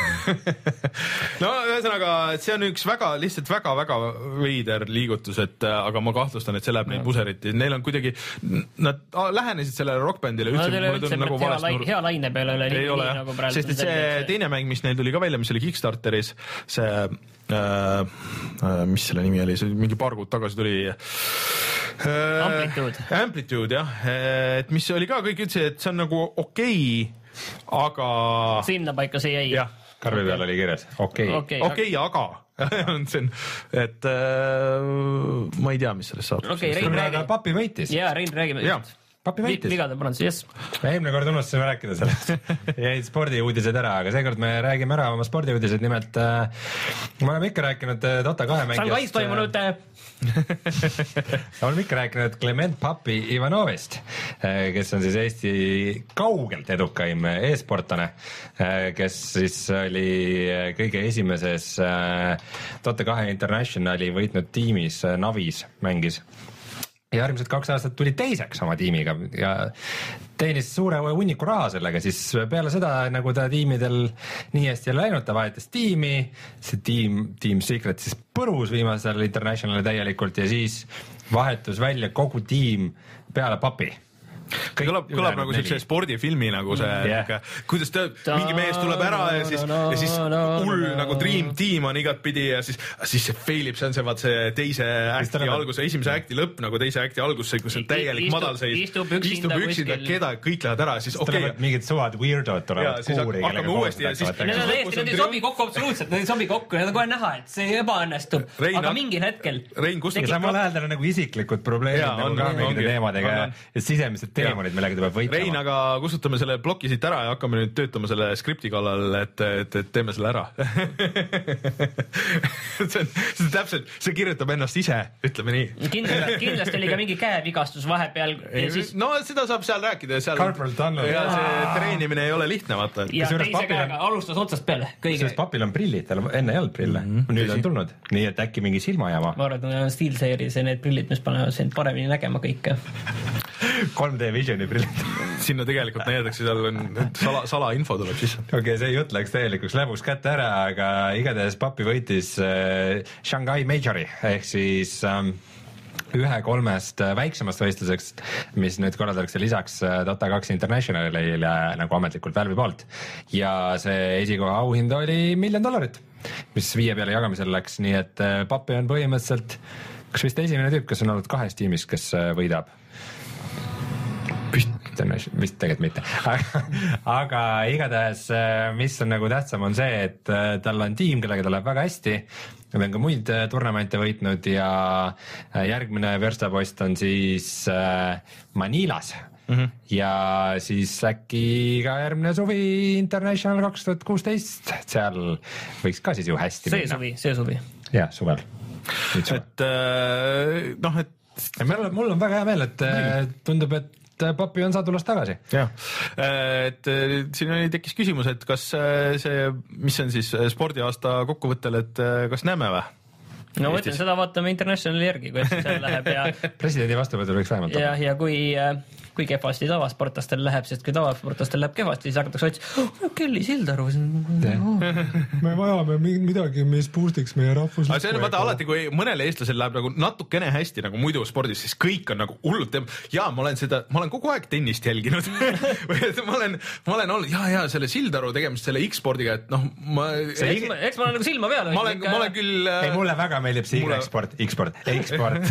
No ühesõnaga, see on üks väga, lihtsalt väga, väga veider liigutus, et aga ma kahtlustan, et see läheb neil puseriti. Neil on kuidagi, nad lähenesid sellele rockbändile üldse, mulle tundub nagu hea, lai, hea laine peale üle ei ole, nagu sest et see teine mäng, mis neil tuli ka välja, mis oli Kickstarteris, see äh, mis selle nimi oli, see mingi paar kuud tagasi tuli äh, Amplitude. Amplitude, jah, et mis oli ka, kõik ütlesid, et see on nagu okei, okay, aga sinna paika see jäi. Jah, karvi peal oli kirjas, okei okay. okei, okay, aga on see, et äh, ma ei tea, mis sellest saab. Okay, Rein räägi. Papi võitis. Jaa, Rein räägime. Jaa. Papi võitis. Vigade parandus, yes. Eelmine kord unustasime rääkida sellest. Jäid spordiuudised ära, aga seekord me räägime ära oma spordiuudised. Nimelt äh, me oleme ikka rääkinud Dota kahe mängijast. Shanghais toimunud oleme ikka rääkinud Clement Papi Ivanovist, kes on siis Eesti kaugelt edukaim e-sportane, kes siis oli kõige esimeses Dota kahe Internationali võitnud tiimis, Navis mängis. Ja järgmised kaks aastat tuli teiseks oma tiimiga ja teenis suure hunniku raha sellega, siis peale seda, nagu ta tiimidel nii hästi ei läinud, ta vahetas tiimi, see tiim, Team Secret siis põrus viimasel Internationali täielikult ja siis vahetus välja kogu tiim peale Papi. Kõlab, kõlab nagu siukse spordifilmi nagu see yeah., kuidas ta, mingi mees tuleb ära ja siis, ja siis hull nagu dream team on igat pidi ja siis, siis see failib, see on see, vaat see teise äkti algus, esimese äkti lõpp nagu teise äkti algus, kus on täielik madalseis, istub üksinda, üksinda keda kõik lähevad ära, siis okei. Okay. Mingid suvad weirdood tulevad kuuri, kellega koostakse. Need on täiesti, need ei sobi kokku absoluutselt, need ei sobi kokku, need on kohe näha, et see ebaõnnestub, aga mingil hetkel. Samal ajal tal on nagu isiklikud probleemid nagu ka mingide teemadega ja sisemised teemonid, millega ta peab võitlema. Rein, aga kustutame selle ploki siit ära ja hakkame nüüd töötama selle skripti kallal, et, et, et teeme selle ära. see on, see on täpselt, see kirjutab ennast ise, ütleme nii. Kindlasti, kindlasti oli ka mingi käevigastus vahepeal. Siis... No seda saab seal rääkida. Seal... Carpal tunnel. Ja see treenimine ei ole lihtne, vaata. Ja teise käega alustas otsast peale. Sest papil on prillid, tal enne ei olnud prille. Mm-hmm. Nüüd on tulnud. Nii et äkki mingi silmajama. Ma arvan, et on SteelSeries ja need prillid, mis panevad sind paremini nägema kõike. kolm D Visioni prillid. Sinna tegelikult näidatakse, seal on sala, salainfo tuleb siis. Okei, okay, see jutt läks täielikuks läbus kätte ära, aga igatahes papi võitis äh, Shanghai Majori ehk siis ähm, ühe kolmest väiksemast võistluseks, mis nüüd korraldatakse lisaks Dota kaks Internationalile nagu ametlikult Valve'i poolt. Ja see esikoha auhind oli miljon dollarit, mis viie peale jagamisel läks, nii et papi on põhimõtteliselt kas vist esimene tüüp, kes on olnud kahes tiimis, kes võidab. Vist tegelikult mitte. Aga igatahes, mis on nagu tähtsam, on see, et tal on tiim, kellega ta läheb väga hästi. Nad on ka muid turnamente võitnud ja järgmine verstapost on siis Manilas. Mm-hmm. Ja siis äkki ka järgmine suvi International kaks tuhat kuusteist, seal võiks ka siis ju hästi see minna. Suvi, see suvi. Jah, suvel. Et noh, et mul, mul on väga hea meel, et tundub, et papi on sadulas tagasi. Jah, et siin oli tekkis küsimus, et kas see, mis on siis spordiaasta kokkuvõttel, et kas näeme või? No ma ütlen, seda vaatame Internationali järgi, kuidas seal läheb ja presidendi vastuvõtul võiks vähemalt ja, ja kui, kui kehvasti tavasportastel läheb, sest kui tavasportastel läheb kehvasti, siis hakatakse otsima, oh, Kelly Sildaru me vajame midagi, mis boostiks meie rahvuslikku. Aga see on vaata alati, kui mõnele eestlasel läheb nagu natukene hästi nagu muidu spordis, siis kõik on nagu hullult ja ma olen seda, ma olen kogu aeg tennist jälginud ma olen, ma olen olnud ja, ja selle Sildaru tegemist selle X-spordiga, et noh ma see, eks, ma, eks ma olen nagu silma peal ma olen, ma olen küll ei, mulle väga meeldib see mulle... Y-sport, X-sport, X-sport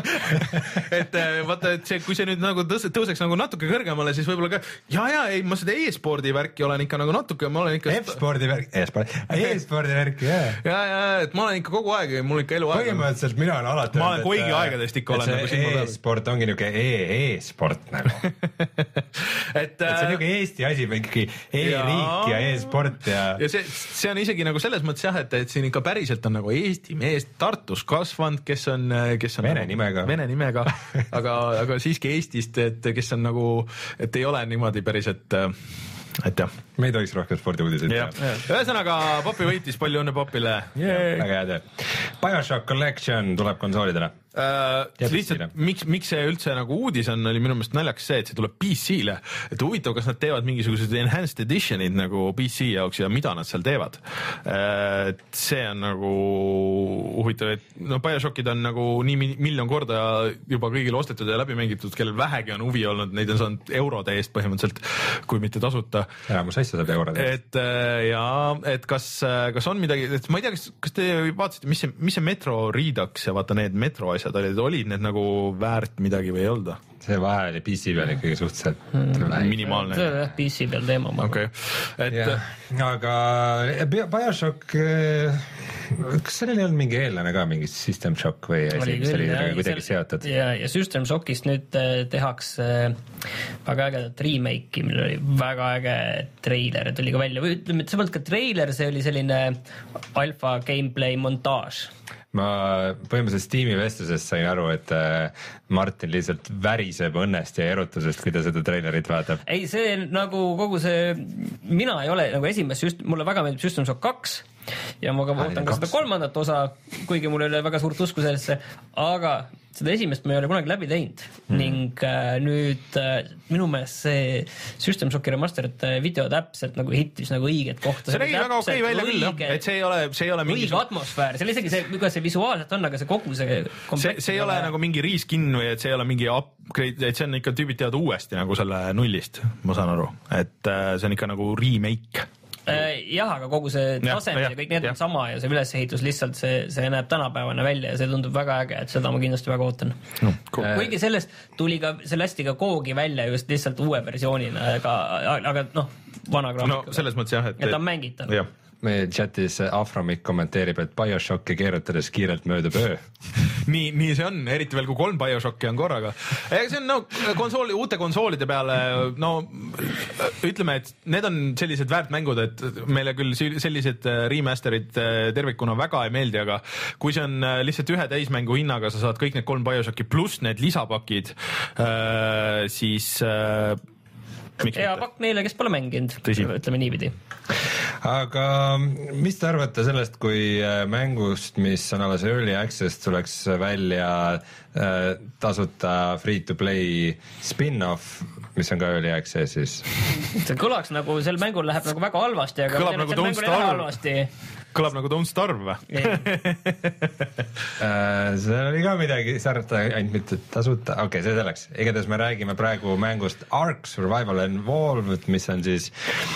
et vaata, et see, kui see nüüd nagu tõuse, tõuseks nagu natuke kõrgemale, siis võib-olla ka ja, ja, ei, ma seda e-spordi värki olen ikka nagu natuke, ma olen ikka F-spordi värki, e-spordi, e-spordi värki, jah ja, ja, et ma olen ikka kogu aeg, mul ikka elu aeg põhimõtteliselt mina olen alati ma olen koigi aegadest ikka olen nagu silma peal e-sport ongi niuke e-e-sport nagu et, et see on niuke Eesti asi või ikkagi e-riik ja e-sport ja ja see, see on isegi nagu selles mõttes jah, et, et siin ikka päriselt on nagu Eesti mees Tartus kasvanud, kes on, kes on vene nimega, vene nimega aga, aga siiski Eestist, et kes on nagu, et ei ole niimoodi päris, et et jah. Me ei tohiks rohkem spordiuudiseid teha. Ühesõnaga, Popi võitis, palju õnne Popile. Väga hea töö. BioShock Collection tuleb konsoolidele. Uh, lihtsalt, miks, miks see üldse nagu uudis on, oli minu meelest naljakas see, et see tuleb P C-le. Et huvitav, kas nad teevad mingisugused enhanced editionid nagu P C jaoks ja mida nad seal teevad. Uh, see on nagu huvitav, et no BioShockid on nagu nii miljon korda juba kõigil ostetud ja läbi mängitud, kellel vähegi on huvi olnud, neid on saanud eurode eest põhimõtteliselt, kui mitte tasuta. Ja, kus asja saab eurode eest. Et ja, et kas, kas on midagi, et ma ei tea, kas, kas te vaatasite, mis see, mis see Metro Redux ja vaata need Metro asjad olid, olid need nagu väärt midagi või ei olda? See vahe oli P C peal ikkagi suhteliselt mm, minimaalne. See oli P C peal teema. Okay. Et... Yeah. Aga BioShock, kas sellel ei olnud mingi eellane ka, mingi System Shock või asi, mis oli kuidagi seotud? Ja, ja System Shockist nüüd tehakse väga ägedat remake'i, millel oli väga äge treiler, tuli ka välja, või ütleme, et see polnud ka treiler, see oli selline alfa gameplay montaaž. Ma põhimõtteliselt Steam'i vestlusest sain aru, et Martin lihtsalt väriseb õnnest ja erutusest, kui ta seda treilerit vaatab. Ei, see nagu kogu see, mina ei ole nagu esimest, mulle väga meeldib System Shock kaks ja ma ka ootan ka seda kolmandat osa, kuigi mul ei ole väga suurt usku sellesse, aga seda esimest ma ei ole kunagi läbi teinud mm. ning äh, nüüd äh, minu meelest see System Shocki remastered video täpselt nagu hittis nagu õiget kohta. See nägi väga okei välja küll, et see ei ole, see ei ole mingi õige atmosfäär, see oli isegi see, kuidas see visuaalselt on, aga see kogu see see, see ei ole ja... nagu mingi reskin või et see ei ole mingi upgrade, et see on ikka tüübid teavad uuesti nagu selle nullist, ma saan aru, et äh, see on ikka nagu remake. Jah, aga kogu see tasem ja, ja kõik need ja. On sama ja see ülesehitus lihtsalt see, see näeb tänapäevane välja ja see tundub väga äge, et seda ma kindlasti väga ootan. No, cool. Kuigi sellest tuli ka, selle hästi ka koogi välja just lihtsalt uue versioonina, aga, aga noh, vana graafika. No selles mõttes jah, et, et ta on mängitav. Jah. meie chatis Afromik kommenteerib, et BioShocki keerutades kiirelt möödub öö. nii, nii see on, eriti veel kui kolm BioShocki on korraga. Ega see on no konsooli, uute konsoolide peale, no ütleme, et need on sellised väärtmängud, et meile küll sellised remasterid tervikuna väga ei meeldi, aga kui see on lihtsalt ühe täismängu hinnaga, sa saad kõik need kolm BioShocki pluss need lisapakid, siis hea pakk neile, kes pole mänginud, ütleme niipidi. Aga mis te arvate sellest, kui mängust, mis on alles early access, tuleks välja äh, tasuta free-to-play spin-off, mis on ka early access siis? See kõlaks nagu, sel mängul läheb nagu väga halvasti, aga kõlab nagu Don't Starve. Kõlab nagu Don't Starve. See oli ka midagi sarnata, ainult mitte tasuta, okei okay,, see selleks. Igatahes me räägime praegu mängust Ark Survival Evolved, mis on siis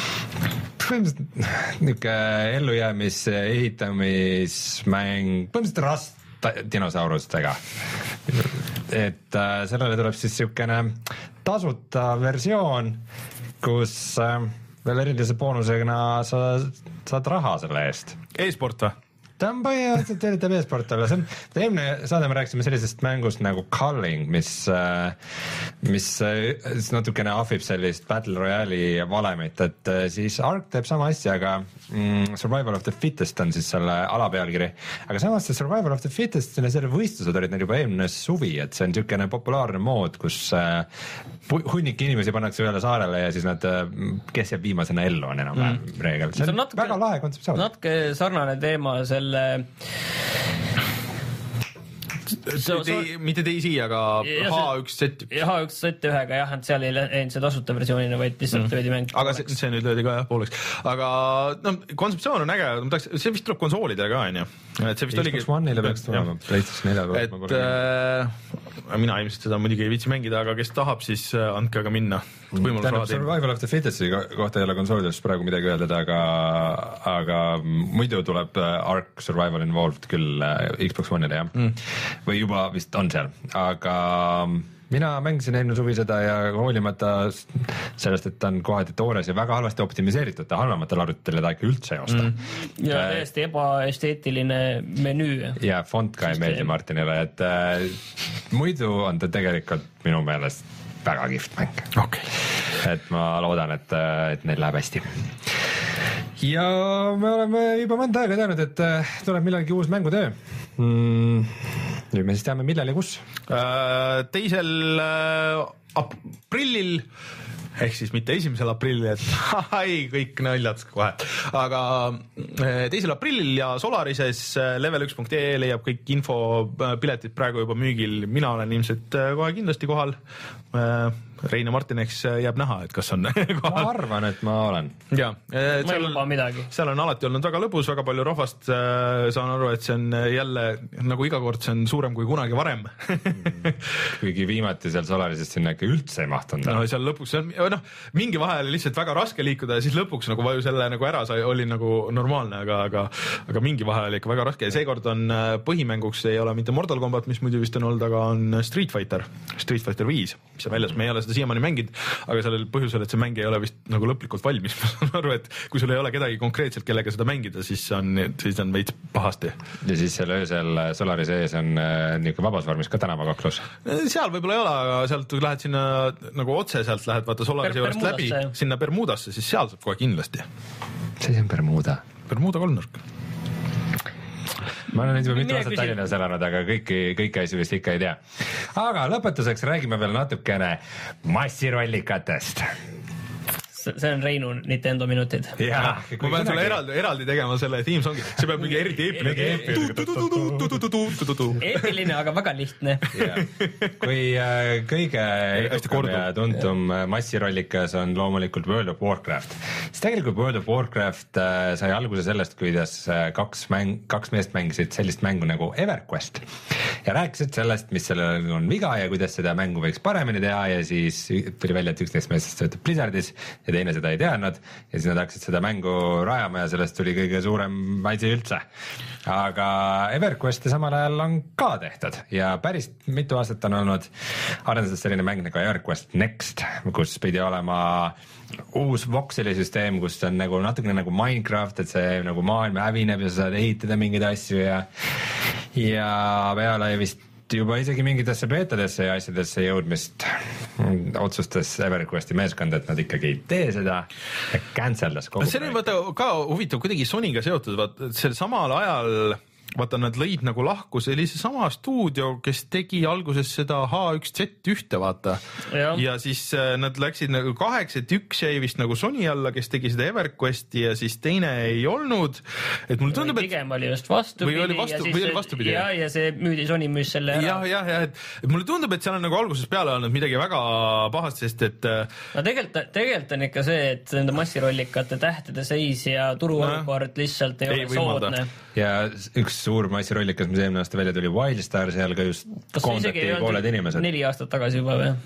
niisugune ellujäämis ehitamismäng, põhimõtteliselt rast dinosaurustega. Et äh, sellele tuleb siis niisugune tasuta versioon, kus äh, veel erilise boonusega sa saad raha selle eest. E-sport või? Ta on põhimõtteliselt üritab e-sport olla, see on, eelmine saade me rääkisime sellisest mängust nagu Culling, mis, mis natukene ahvib sellist Battle Royale'i valemit, et siis Ark teeb sama asja, aga mm, Survival of the Fittest on siis selle alapealkiri, aga samas see Survival of the Fittest, selle võistlused olid neil juba eelmine suvi, et see on niisugune populaarne mood, kus hunnik inimesi pannakse ühele saarele ja siis nad, kes jääb viimasena ellu on enam mm. reegel, see on natuke, väga lahe kontseptsioon. Natuke sarnane teema selle So, so, mitte DayZ, aga ja, H üks Z üks. H üks Z ühega jah, et seal ei läinud see tasuta versioonina, vaid lihtsalt löödi mm. mäng. Aga see, see nüüd löödi ka jah pooleks. Aga no, kontseptsioon on äge, see vist tuleb konsoolidele ka, on ju. Et see vist oligi... Xbox One'ile peaks tulema, PlayStation nelja. Et äh, mina ilmselt seda muidugi ei viitsi mängida, aga kes tahab, siis andke aga minna. Tähendab, Survival of the Fittesti kohta ei ole konsoolidest praegu midagi öeldud, aga, aga muidu tuleb Ark Survival Involved küll Xbox One'ile, jah. Mm. Või juba vist on seal, aga mina mängisin eelmine suvi seda ja hoolimata sellest, et ta on kohati toores ja väga halvasti optimiseeritud, ta halvematel arvutitel ta ikka üldse ei osta. Mm. Ja täiesti ebaesteetiline menüü. Ja font ka ei meeldi Martinile, et äh, muidu on ta tegelikult minu meelest väga kihvt mäng. Okay. Et ma loodan, et, et neil läheb hästi. Ja me oleme juba mõnda aega teanud, et tuleb millalgi uus mängutöö. Mm, nüüd me siis teame millal ja kus. Teisel aprillil, ehk siis mitte esimesel aprillil, et hai, kõik naljad kohe, aga teisel aprillil ja Solarises level üks punkt ee leiab kõik info, piletid praegu juba müügil, mina olen ilmselt kohe kindlasti kohal. Rein ja Martin, eks jääb näha, et kas on kohal. Ma arvan, et ma olen. Ja, ma ei luba midagi. Seal on alati olnud väga lõbus, väga palju rahvast, saan aru, et see on jälle nagu iga kord, see on suurem kui kunagi varem. Kuigi viimati seal Solarises sinna ikka üldse ei mahtunud. No seal lõpuks, noh, mingi vahel lihtsalt väga raske liikuda ja siis lõpuks nagu vaju selle nagu ära sai, oli nagu normaalne, aga, aga, aga mingi vahel oli ikka väga raske ja seekord on põhimänguks ei ole mitte Mortal Kombat, mis muidu vist on olnud, aga on Street Fighter, Street Fighter viis, mis on väljas, me ei ole seda siiamaani mänginud, aga sellel põhjusel, et see mäng ei ole vist nagu lõplikult valmis. Ma saan aru, et kui sul ei ole kedagi konkreetselt, kellega seda mängida, siis on, siis on veits pahasti. Ja siis selle öösel Solaris ees on niisugune vabasvormis ka tänavakaklus? Seal võib-olla ei ole, aga sealt lähed sinna nagu otse, sealt lähed vaata Solarise juurest läbi, sinna Bermudasse, siis seal saab kohe kindlasti. See on Bermuda? Bermuda kolmnurk. Ma olen nüüd juba mitu aastat Tallinnas elanud, aga kõiki, kõiki asju vist ikka ei tea. Aga lõpetuseks räägime veel natukene massirollikatest. See on Reinu Nintendo minutid. Ja, ma pean sulle eraldi, eraldi tegema selle tiimsongi. See peab mingi eriti eepiline. Eepiline, aga väga lihtne. Kui kõige edukam ja tuntum massirollikas on loomulikult World of Warcraft. Siis tegelikult World of Warcraft sai alguse sellest, kuidas kaks, mäng, kaks meest mängisid sellist mängu nagu EverQuest. Ja rääkisid sellest, mis sellel on viga ja kuidas seda mängu võiks paremini teha ja siis tuli välja, et üks neist meestest töötab Blizzardis ja ja teine seda ei teadnud ja siis nad hakkasid seda mängu rajama ja sellest tuli kõige suurem asi üldse. Aga EverQuesti samal ajal on ka tehtud ja päris mitu aastat on olnud arenduses selline mäng nagu EverQuest Next, kus pidi olema uus voxeli süsteem, kus on nagu natukene nagu Minecraft, et see nagu maailm hävineb ja sa saad ehitada mingeid asju ja ja peale vist juba isegi mingitesse beetadesse ja asjadesse jõudmist otsustas EverQuesti meeskond, et nad ikkagi ei tee seda ja canceldas kogu see oli vaata ka huvitav kuidagi Sonyga seotud, vaata sel samal ajal vaata nad lõid nagu lahku, see oli see sama stuudio, kes tegi alguses seda H üks Z üks vaata ja, ja siis nad läksid nagu kaheksa, et üks jäi vist nagu Sony alla, kes tegi seda EverQuesti ja siis teine ei olnud, et mulle tundub, et pigem oli just vastupidi või oli, vastu, ja, või oli vastupidi ja, ja see müüdi, Sony müüs selle ära. jah, jah, jah, et, et mulle tundub, et seal on nagu alguses peale olnud midagi väga pahast, sest et no tegelikult, tegelikult on ikka see, et nende massirollikate tähtede seis ja turuolukord lihtsalt ei, ei ole soodne. Ja üks suur massirollikas, mis eelmine aasta välja tuli, Wildstar, seal ka just koondati pooled inimesed. Neli aastat tagasi juba või?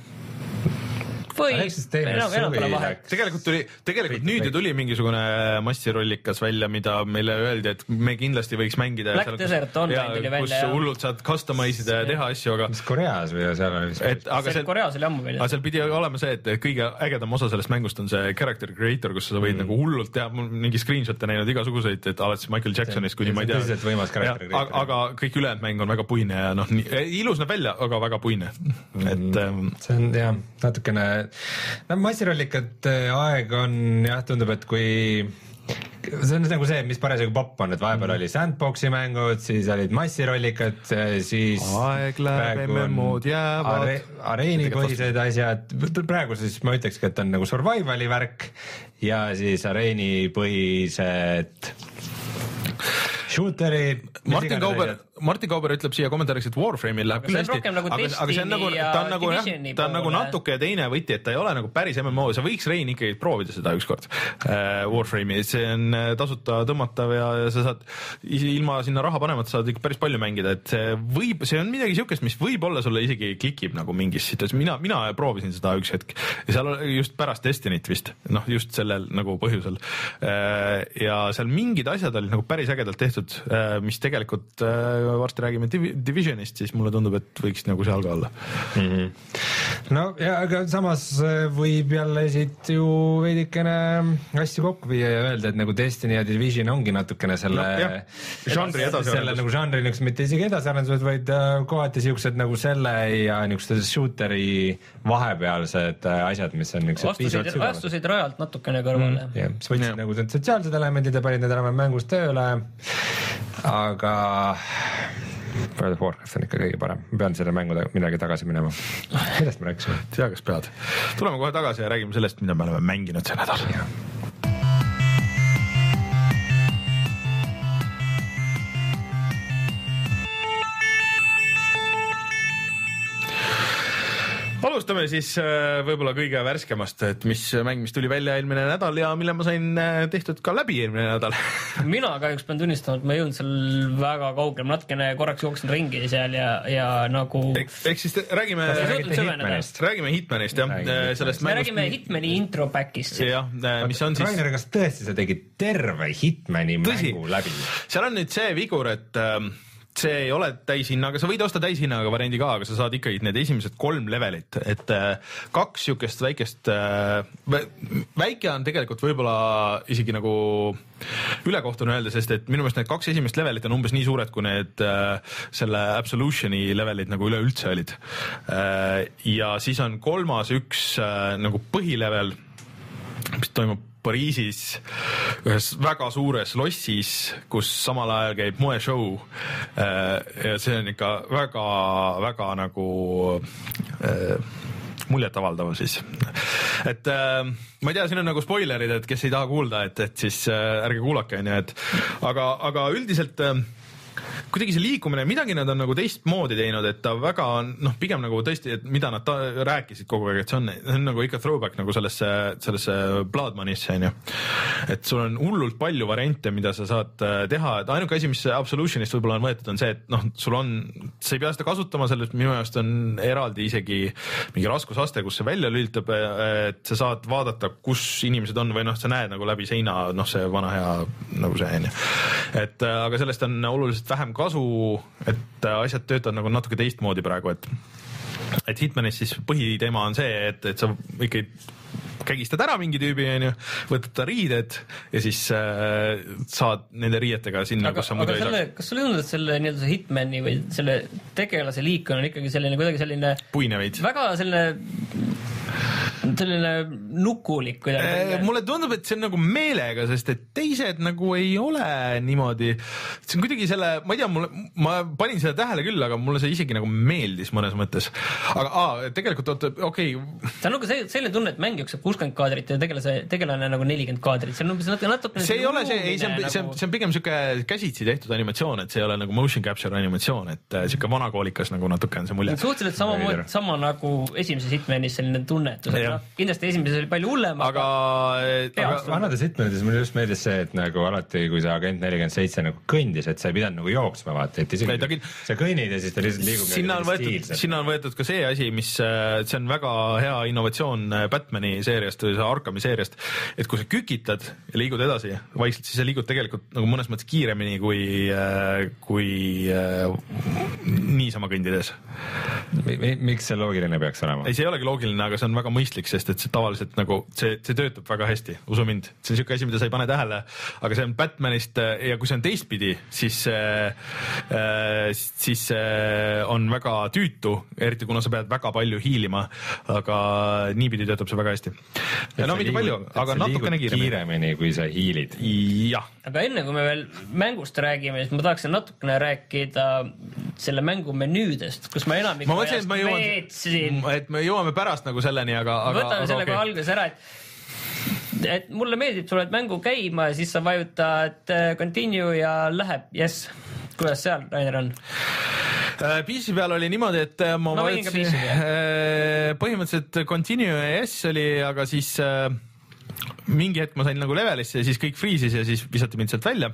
Või enam, enam pole vahe. Tegelikult tuli, tegelikult nüüd ju tuli mingisugune massirollikas välja, mida meile öeldi, et me kindlasti võiks mängida. Black seal, Desert on ja, tuli välja. Kus hullult saad customize ida ja teha asju, aga... Mis Koreas või seal oli? Et, aga seal, Koreas oli ammu välja. Aga seal pidi olema see, et kõige ägedam osa sellest mängust on see character creator, kus sa võid mm. nagu hullult teha, mingi screenshot'e näinud igasuguseid, et alates Michael Jacksonist, kuni ma ei tea. See on võimas character creator. Aga kõik ülejäänud mäng on väga puine ja noh, ilus näeb välja, aga väga puine. Et, see on jah, natukene... No, massirollikate aeg on jah, tundub, et kui see on nagu see, mis parasjagu popp on, et vahepeal oli sandboxi mängud, siis olid massirollikad, siis aeg läheb, M M O-d jäävad are, areenipõhised asjad, praegu siis ma ütlekski, et on nagu survivali värk ja siis areenipõhised shooterid. Martin Kauber, Martin Kauber ütleb siia kommentaariks, et Warframe'il läheb küll hästi, nagu aga, aga see on nagu, ta on nagu, jah, ta on nagu natuke teine võti, et ta ei ole nagu päris M M O, sa võiks, Rein, ikkagi proovida seda ükskord äh, Warframe'i, see on tasuta tõmmatav ja, ja sa saad ilma sinna raha panemata saad ikka päris palju mängida, et see võib, see on midagi siukest, mis võib-olla sulle isegi klikib nagu mingis situatsioon, mina, mina proovisin seda üks hetk ja seal just pärast Destinyt vist, noh just sellel nagu põhjusel äh, ja seal mingid asjad olid nagu päris ägedalt tehtud, äh, mis tegelikult äh, varsti räägime Divisionist, siis mulle tundub, et võiks nagu seal ka olla mm. -hmm. No ja aga samas võib jälle siit ju veidikene asju kokku viia ja öelda, et nagu Destiny ja Division ongi natukene selle no, žanri edasi selle nagu žanri niisugused, mitte isegi edasiarendused, vaid kohati siuksed nagu selle ja niisugused shooteri vahepealsed asjad, mis on niisugused piisavalt sügavad. Astusid rajalt natukene kõrvale. Mm, yeah. Siis võtsid yeah. nagu sotsiaalsed elemendid ja panid need enam mängus tööle, aga World of Warcraft on ikka kõige parem, ma pean selle mängu midagi tagasi minema. Millest me rääkisime? Tea, kas pead. Tuleme kohe tagasi ja räägime sellest, mida me oleme mänginud see nädal. Alustame siis võib-olla kõige värskemast, et mis mäng, mis tuli välja eelmine nädal ja mille ma sain tehtud ka läbi eelmine nädal. Mina kahjuks pean tunnistama, et ma ei jõudnud seal väga kaugel, ma natukene korraks jooksin ringi seal ja, ja nagu... Ehk siis räägime, Hitmanist. räägime Hitmanist, jah. Sellest me mängust... räägime Hitmani intropackist. Jah, mis on siis... Rainer, kas tõesti sa tegid terve Hitmani Tõsi. mängu läbi? Seal on nüüd see vigur, et... see ei ole täishinnaga, sa võid osta täishinnaga variandi ka, aga sa saad ikkagi need esimesed kolm levelit, et kaks siukest väikest, väike on tegelikult võib-olla isegi nagu ülekohtune öelda, sest et minu meelest need kaks esimest levelit on umbes nii suured, kui need selle Absolutioni levelid nagu üleüldse olid. Ja siis on kolmas üks nagu põhilevel, mis toimub Pariisis ühes väga suures lossis, kus samal ajal käib moeshow ja see on ikka väga, väga nagu muljetavaldav siis. Et ma ei tea, siin on nagu spoilerid, et kes ei taha kuulda, et, et siis ärge kuulake, et aga, aga üldiselt kuidagi see liikumine, midagi nad on nagu teistmoodi teinud, et ta väga noh, pigem nagu tõesti, et mida nad ta, rääkisid kogu aeg, et see on, see on nagu ikka throwback nagu sellesse, sellesse Blood Money'sse on ju. Et sul on hullult palju variante, mida sa saad teha, et ainuke asi, mis Absolutionist võib-olla on võetud, on see, et noh, sul on, sa ei pea seda kasutama, sellest minu jaost on eraldi isegi mingi raskusaste, kus see välja lülitab, et sa saad vaadata, kus inimesed on või noh, sa näed nagu läbi seina, noh, see vana hea nagu see on ju. Et aga sellest on oluliselt vähem kasu, et asjad töötavad nagu natuke teistmoodi praegu, et et Hitmanis siis põhiteema on see, et, et sa ikkagi kägistad ära mingi tüübi, onju, võtad ta riided ja siis äh, saad nende riietega sinna, kus sa muidu ei saa. Kas sul ei olnud, et selle nii-öelda see Hitmani või selle tegelase liik on ikkagi selline kuidagi selline puine veits. Väga selline selline nukulik kuidagi. Mulle tundub, et see on nagu meelega, sest et teised nagu ei ole niimoodi. See on kuidagi selle, ma ei tea, mulle, ma panin seda tähele küll, aga mulle see isegi nagu meeldis mõnes mõttes. Aga aa, tegelikult, okei. Okay. See on nagu selline tunne, et mäng jookseb kuuskümmend kaadrit ja tegelase, tegelane nagu nelikümmend kaadrit. See on natuke, natuke see ei ole see, ei, see on, nagu... see on, see on pigem siuke käsitsi tehtud animatsioon, et see ei ole nagu motion capture animatsioon, et siuke vanakoolikas nagu natuke on see mulje. Suhteliselt sama, mood, sama nagu esimeses Hitmanis selline tunnetus. No, kindlasti esimeses oli palju hullem, aga, aga vanades Hitmanides mulle just meeldis see, et nagu alati, kui sa agent nelikümmend seitse nagu kõndis, et sa ei pidanud nagu jooksma, vaata, et isegi ei, sa kõnnid ja siis ta lihtsalt liigub. Sinna on võetud, sinna on võetud ka see asi, mis see on väga hea innovatsioon Batmani seeriast või Arkami seeriast, et kui sa kükitad ja liigud edasi vaikselt, siis sa liigud tegelikult nagu mõnes mõttes kiiremini kui, kui niisama kõndides. Miks see loogiline peaks olema? Ei, see ei olegi loogiline, aga see on väga mõistlik, sest et see tavaliselt nagu, see, see töötab väga hästi, usu mind. See on siuke asi, mida sa ei pane tähele, aga see on Batmanist ja kui see on teistpidi, siis, siis on väga tüütu, eriti kuna sa pead väga palju hiilima, aga niipidi töötab see väga hästi. Ja no mitte palju, aga natukene kiiremini. kiiremini, kui sa hiilid. Jah. Aga enne kui me veel mängust räägime, siis ma tahaksin natukene rääkida selle mängu menüüdest, kus ma enamik ma mõtlesin, et me jõuame, et me jõuame pärast nagu selleni, aga, aga võtame aga, selle okay. Ka alguses ära, et, et mulle meeldib, sa oled mängu käima ja siis sa vajutad continue ja läheb, yes. Kuidas seal, Rainer, on? P C peal oli niimoodi, et ma no, vajutasin põhimõtteliselt continue ja yes oli, aga siis mingi hetk ma sain nagu levelisse ja siis kõik freezis ja siis visati mind sealt välja.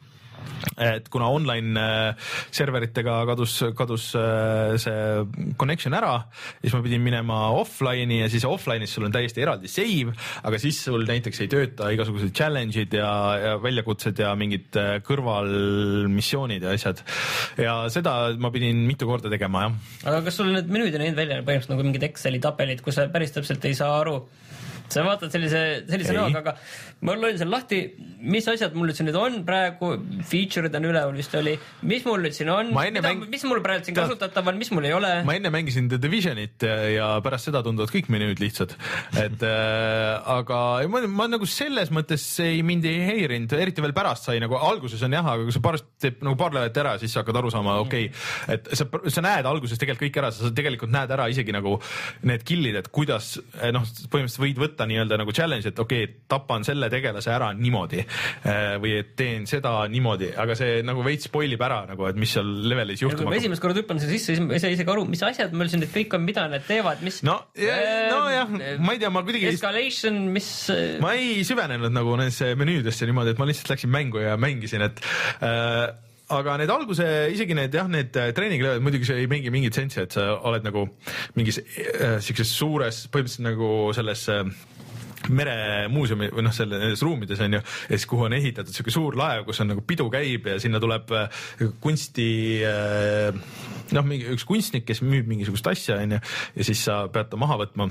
Et kuna online serveritega kadus, kadus see connection ära, siis ma pidin minema offline'i ja siis offline'is sul on täiesti eraldi save, aga siis sul näiteks ei tööta igasugused challenge'id ja, ja väljakutsed ja mingid kõrvalmissioonid ja asjad. Ja seda ma pidin mitu korda tegema, jah. Aga kas sul need menüüd on neid välja põhimõtteliselt nagu mingid Exceli tabelid, kus sa päris täpselt ei saa aru? Sa vaatad sellise, sellise näoga, aga ma olin seal lahti, mis asjad mul nüüd siin nüüd on praegu, feature'id on üleval vist oli, mis mul nüüd siin on, mida, mäng... mis mul praegu siin kasutatav on, mis mul ei ole. Ma enne mängisin The Divisionit ja pärast seda tunduvad kõik menüüd lihtsad, et äh, aga ma, ma nagu selles mõttes ei mind ei heirinud, eriti veel pärast sai nagu alguses on jah, aga kui sa pärast teeb nagu paar levet ära, siis sa hakkad aru saama, okei, okay, et sa, sa näed alguses tegelikult kõik ära, sa tegelikult näed ära isegi nagu need killid, et kuidas, noh, põhimõtteliselt võid võtta nii-öelda nagu challenge, et okei, okay, tapan selle tegelase ära niimoodi või et teen seda niimoodi, aga see nagu veits spoilib ära nagu, et mis seal levelis juhtuma. Kui esimest korda hüppan selle sisse, siis ei saa isegi aru, mis asjad meil siin nüüd kõik on, mida need teevad, mis no, ja, no jah, ma ei tea, ma kuidagi escalation, mis ma ei süvenenud nagu nendesse menüüdesse niimoodi, et ma lihtsalt läksin mängu ja mängisin, et äh, aga need alguse, isegi need jah, need treeninglevelid, muidugi see ei mingi mingit sensi, et sa oled nagu mingis äh, siukses suures, põhimõtteliselt nagu selles äh, meremuuseumi või noh, selle nendes ruumides on ju, ja siis kuhu on ehitatud siuke suur laev, kus on nagu pidu käib ja sinna tuleb kunsti äh, noh, mingi üks kunstnik, kes müüb mingisugust asja on ju, ja siis sa pead ta maha võtma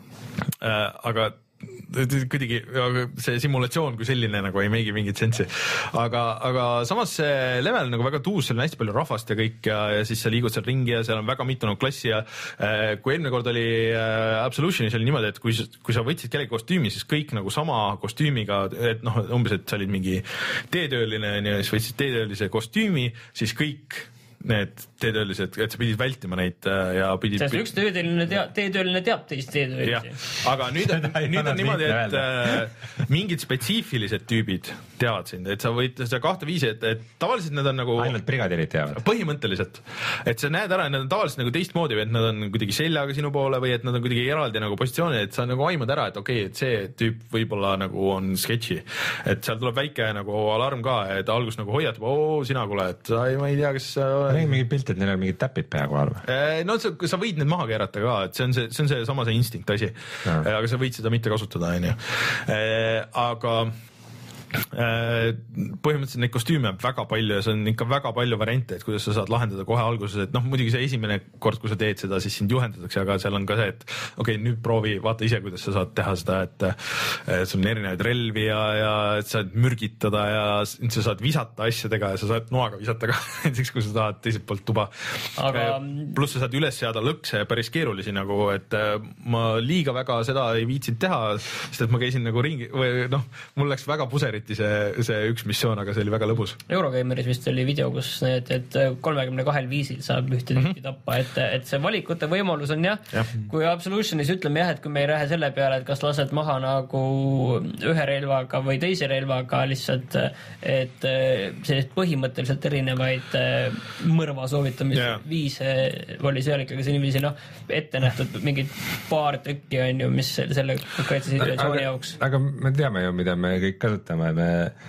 äh, aga kuidagi see simulatsioon kui selline nagu ei meigi mingit sensi, aga, aga samas see level nagu väga tuus, seal on hästi palju rahvast ja kõik ja, ja siis sa liigud seal ringi ja seal on väga mitu nagu klassi ja äh, kui eelmine kord oli äh, Absolutionis oli niimoodi, et kui, kui sa võtsid kellegi kostüümi, siis kõik nagu sama kostüümiga, et noh, umbes, et sa olid mingi teetööline ja siis võtsid teetöölise kostüümi, siis kõik need teetöölised, et sa pidid vältima neid ja pidid... Sest üks teetööline teab, teetööline teab teist teetöölisi. Aga nüüd on, nüüd on niimoodi, et äh, mingid spetsiifilised tüübid teavad sind, et sa võid seda kahte viisi, et, et tavaliselt nad on nagu... Ainult brigadirid teavad. Põhimõtteliselt. Et sa näed ära, et nad on tavaliselt nagu teistmoodi, et nad on kuidagi seljaga sinu poole või et nad on kuidagi eraldi nagu positsiooni, et sa nagu aimad ära, et okei, okay, et see tüüp võib-olla nagu on sketši. Et seal tuleb väike nagu alarm ka, et algus nagu hoiatab, oo, sina kuule, et sa, ma ei tea, kas Räägi mingi pilt, et neil on mingid täpid pea kohal või? No sa, sa võid need maha keerata ka, et see on see, see on see sama see instinkt asi, aga sa võid seda mitte kasutada, on ju. Aga põhimõtteliselt neid kostüüme on väga palju ja see on ikka väga palju variante, et kuidas sa saad lahendada kohe alguses, et noh, muidugi see esimene kord, kui sa teed seda, siis sind juhendatakse, aga seal on ka see, et okei okay,, nüüd proovi, vaata ise, kuidas sa saad teha seda, et, et sul on erinevaid relvi ja, ja et sa saad mürgitada ja sa saad visata asjadega ja sa saad noaga visata ka näiteks, kui sa tahad teiselt poolt tuba. Aga... Pluss sa saad üles seada lõkse päris keerulisi nagu, et ma liiga väga seda ei viitsid teha, sest et ma käisin nagu ringi või noh, mul läks väga puseri see, see üks missioon, aga see oli väga lõbus. Eurogeimeris vist oli video, kus need, et kolmekümne kahel viisil saab ühte tüüpi mm-hmm. tappa, et, et see valikute võimalus on jah, ja. Kui Absolutionis ütleme jah, et kui me ei lähe selle peale, et kas lased maha nagu ühe relvaga või teise relvaga lihtsalt, et sellist põhimõtteliselt erinevaid mõrva soovitamisviise ja. Oli seal ikkagi see niiviisi noh, ette nähtud mingid paar tükki on ju, mis selle konkreetse situatsiooni jaoks. Aga me teame ju, mida me kõik kasutame, me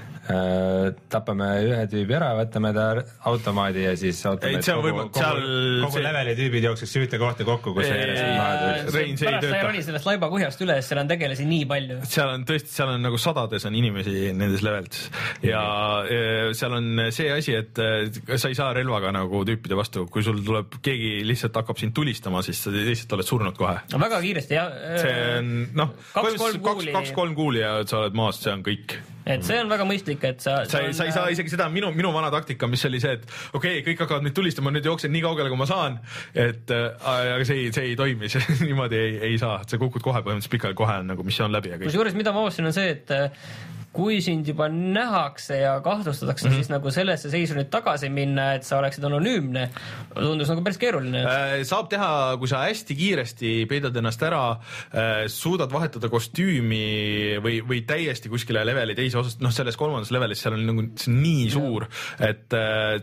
äh, tapame ühe tüübi ära, võtame ta automaadi ja siis ootame, et kogu, kogu, seal... kogu see... leveli tüübid jookseks ühte kohta kokku, kus ei, see järjest Rein, see ei tööta. Pärast sa roni sellest laiba kuhjast üles, seal on tegelasi nii palju. Seal on tõesti, seal on nagu sadades on inimesi nendes levelites ja mm. seal on see asi, et sa ei saa relvaga nagu tüüpide vastu, kui sul tuleb keegi lihtsalt hakkab sind tulistama, siis sa lihtsalt oled surnud kohe. No väga kiiresti jah. See on noh, kaks-kolm kuuli ja sa oled maast, see on kõik. Et see on väga mõistlik, et sa... Sa, on, sa ei saa isegi seda, minu, minu vana taktika, mis oli see, et okei, okay, kõik hakkavad nüüd tulistama, nüüd jooksen nii kaugele, kui ma saan, et aga see ei, see ei toimi, see niimoodi ei, ei saa, see kukud kohe põhimõtteliselt pikali, kohe on nagu missioon läbi. Kus juures, mida ma avasin, on see, et kui sind juba nähakse ja kahtlustatakse, mm-hmm. siis nagu sellesse seisu nüüd tagasi minna, et sa oleksid anonüümne, tundus nagu päris keeruline. Saab teha, kui sa hästi kiiresti peidad ennast ära, suudad vahetada kostüümi või, või täiesti kuskile leveli teise osast, noh selles kolmandas levelis seal on nagu nii suur, et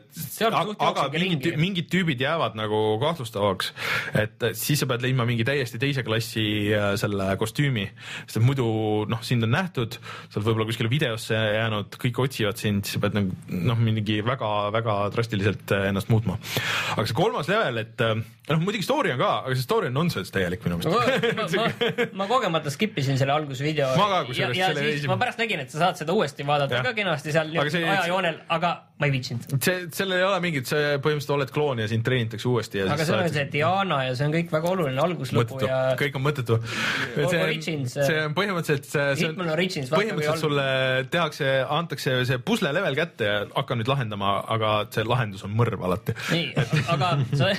aga mingid, mingid tüübid jäävad nagu kahtlustavaks, et siis sa pead leidma mingi täiesti teise klassi selle kostüümi, sest et muidu noh, sind on nähtud, sa oled võib-olla kuskile videosse jäänud, kõik otsivad sind, siis sa pead noh, mingi väga-väga drastiliselt ennast muutma. Aga see kolmas level, et noh, muidugi story on ka, aga see story on nonsense täielik minu mõist. Ma, ma, ma kogemata skippisin selle algusvideo ka, ja, ja siis esim... ma pärast nägin, et sa saad seda uuesti vaadata ja. Ka kenasti seal see, ajajoonel, aga ma ei viitsinud. See, sellel ei ole mingit, see põhimõtteliselt oled kloon ja sind treenitakse uuesti. Ja aga see on see Diana ja see on kõik väga oluline algus lõpu ja... Kõik on mõttetu. See, Origins. See on põhimõtteliselt... See on Origins, põhimõtteliselt sulle tehakse, antakse see pusle level kätte ja hakka nüüd lahendama, aga see lahendus on mõrv alati. Nii, aga sa...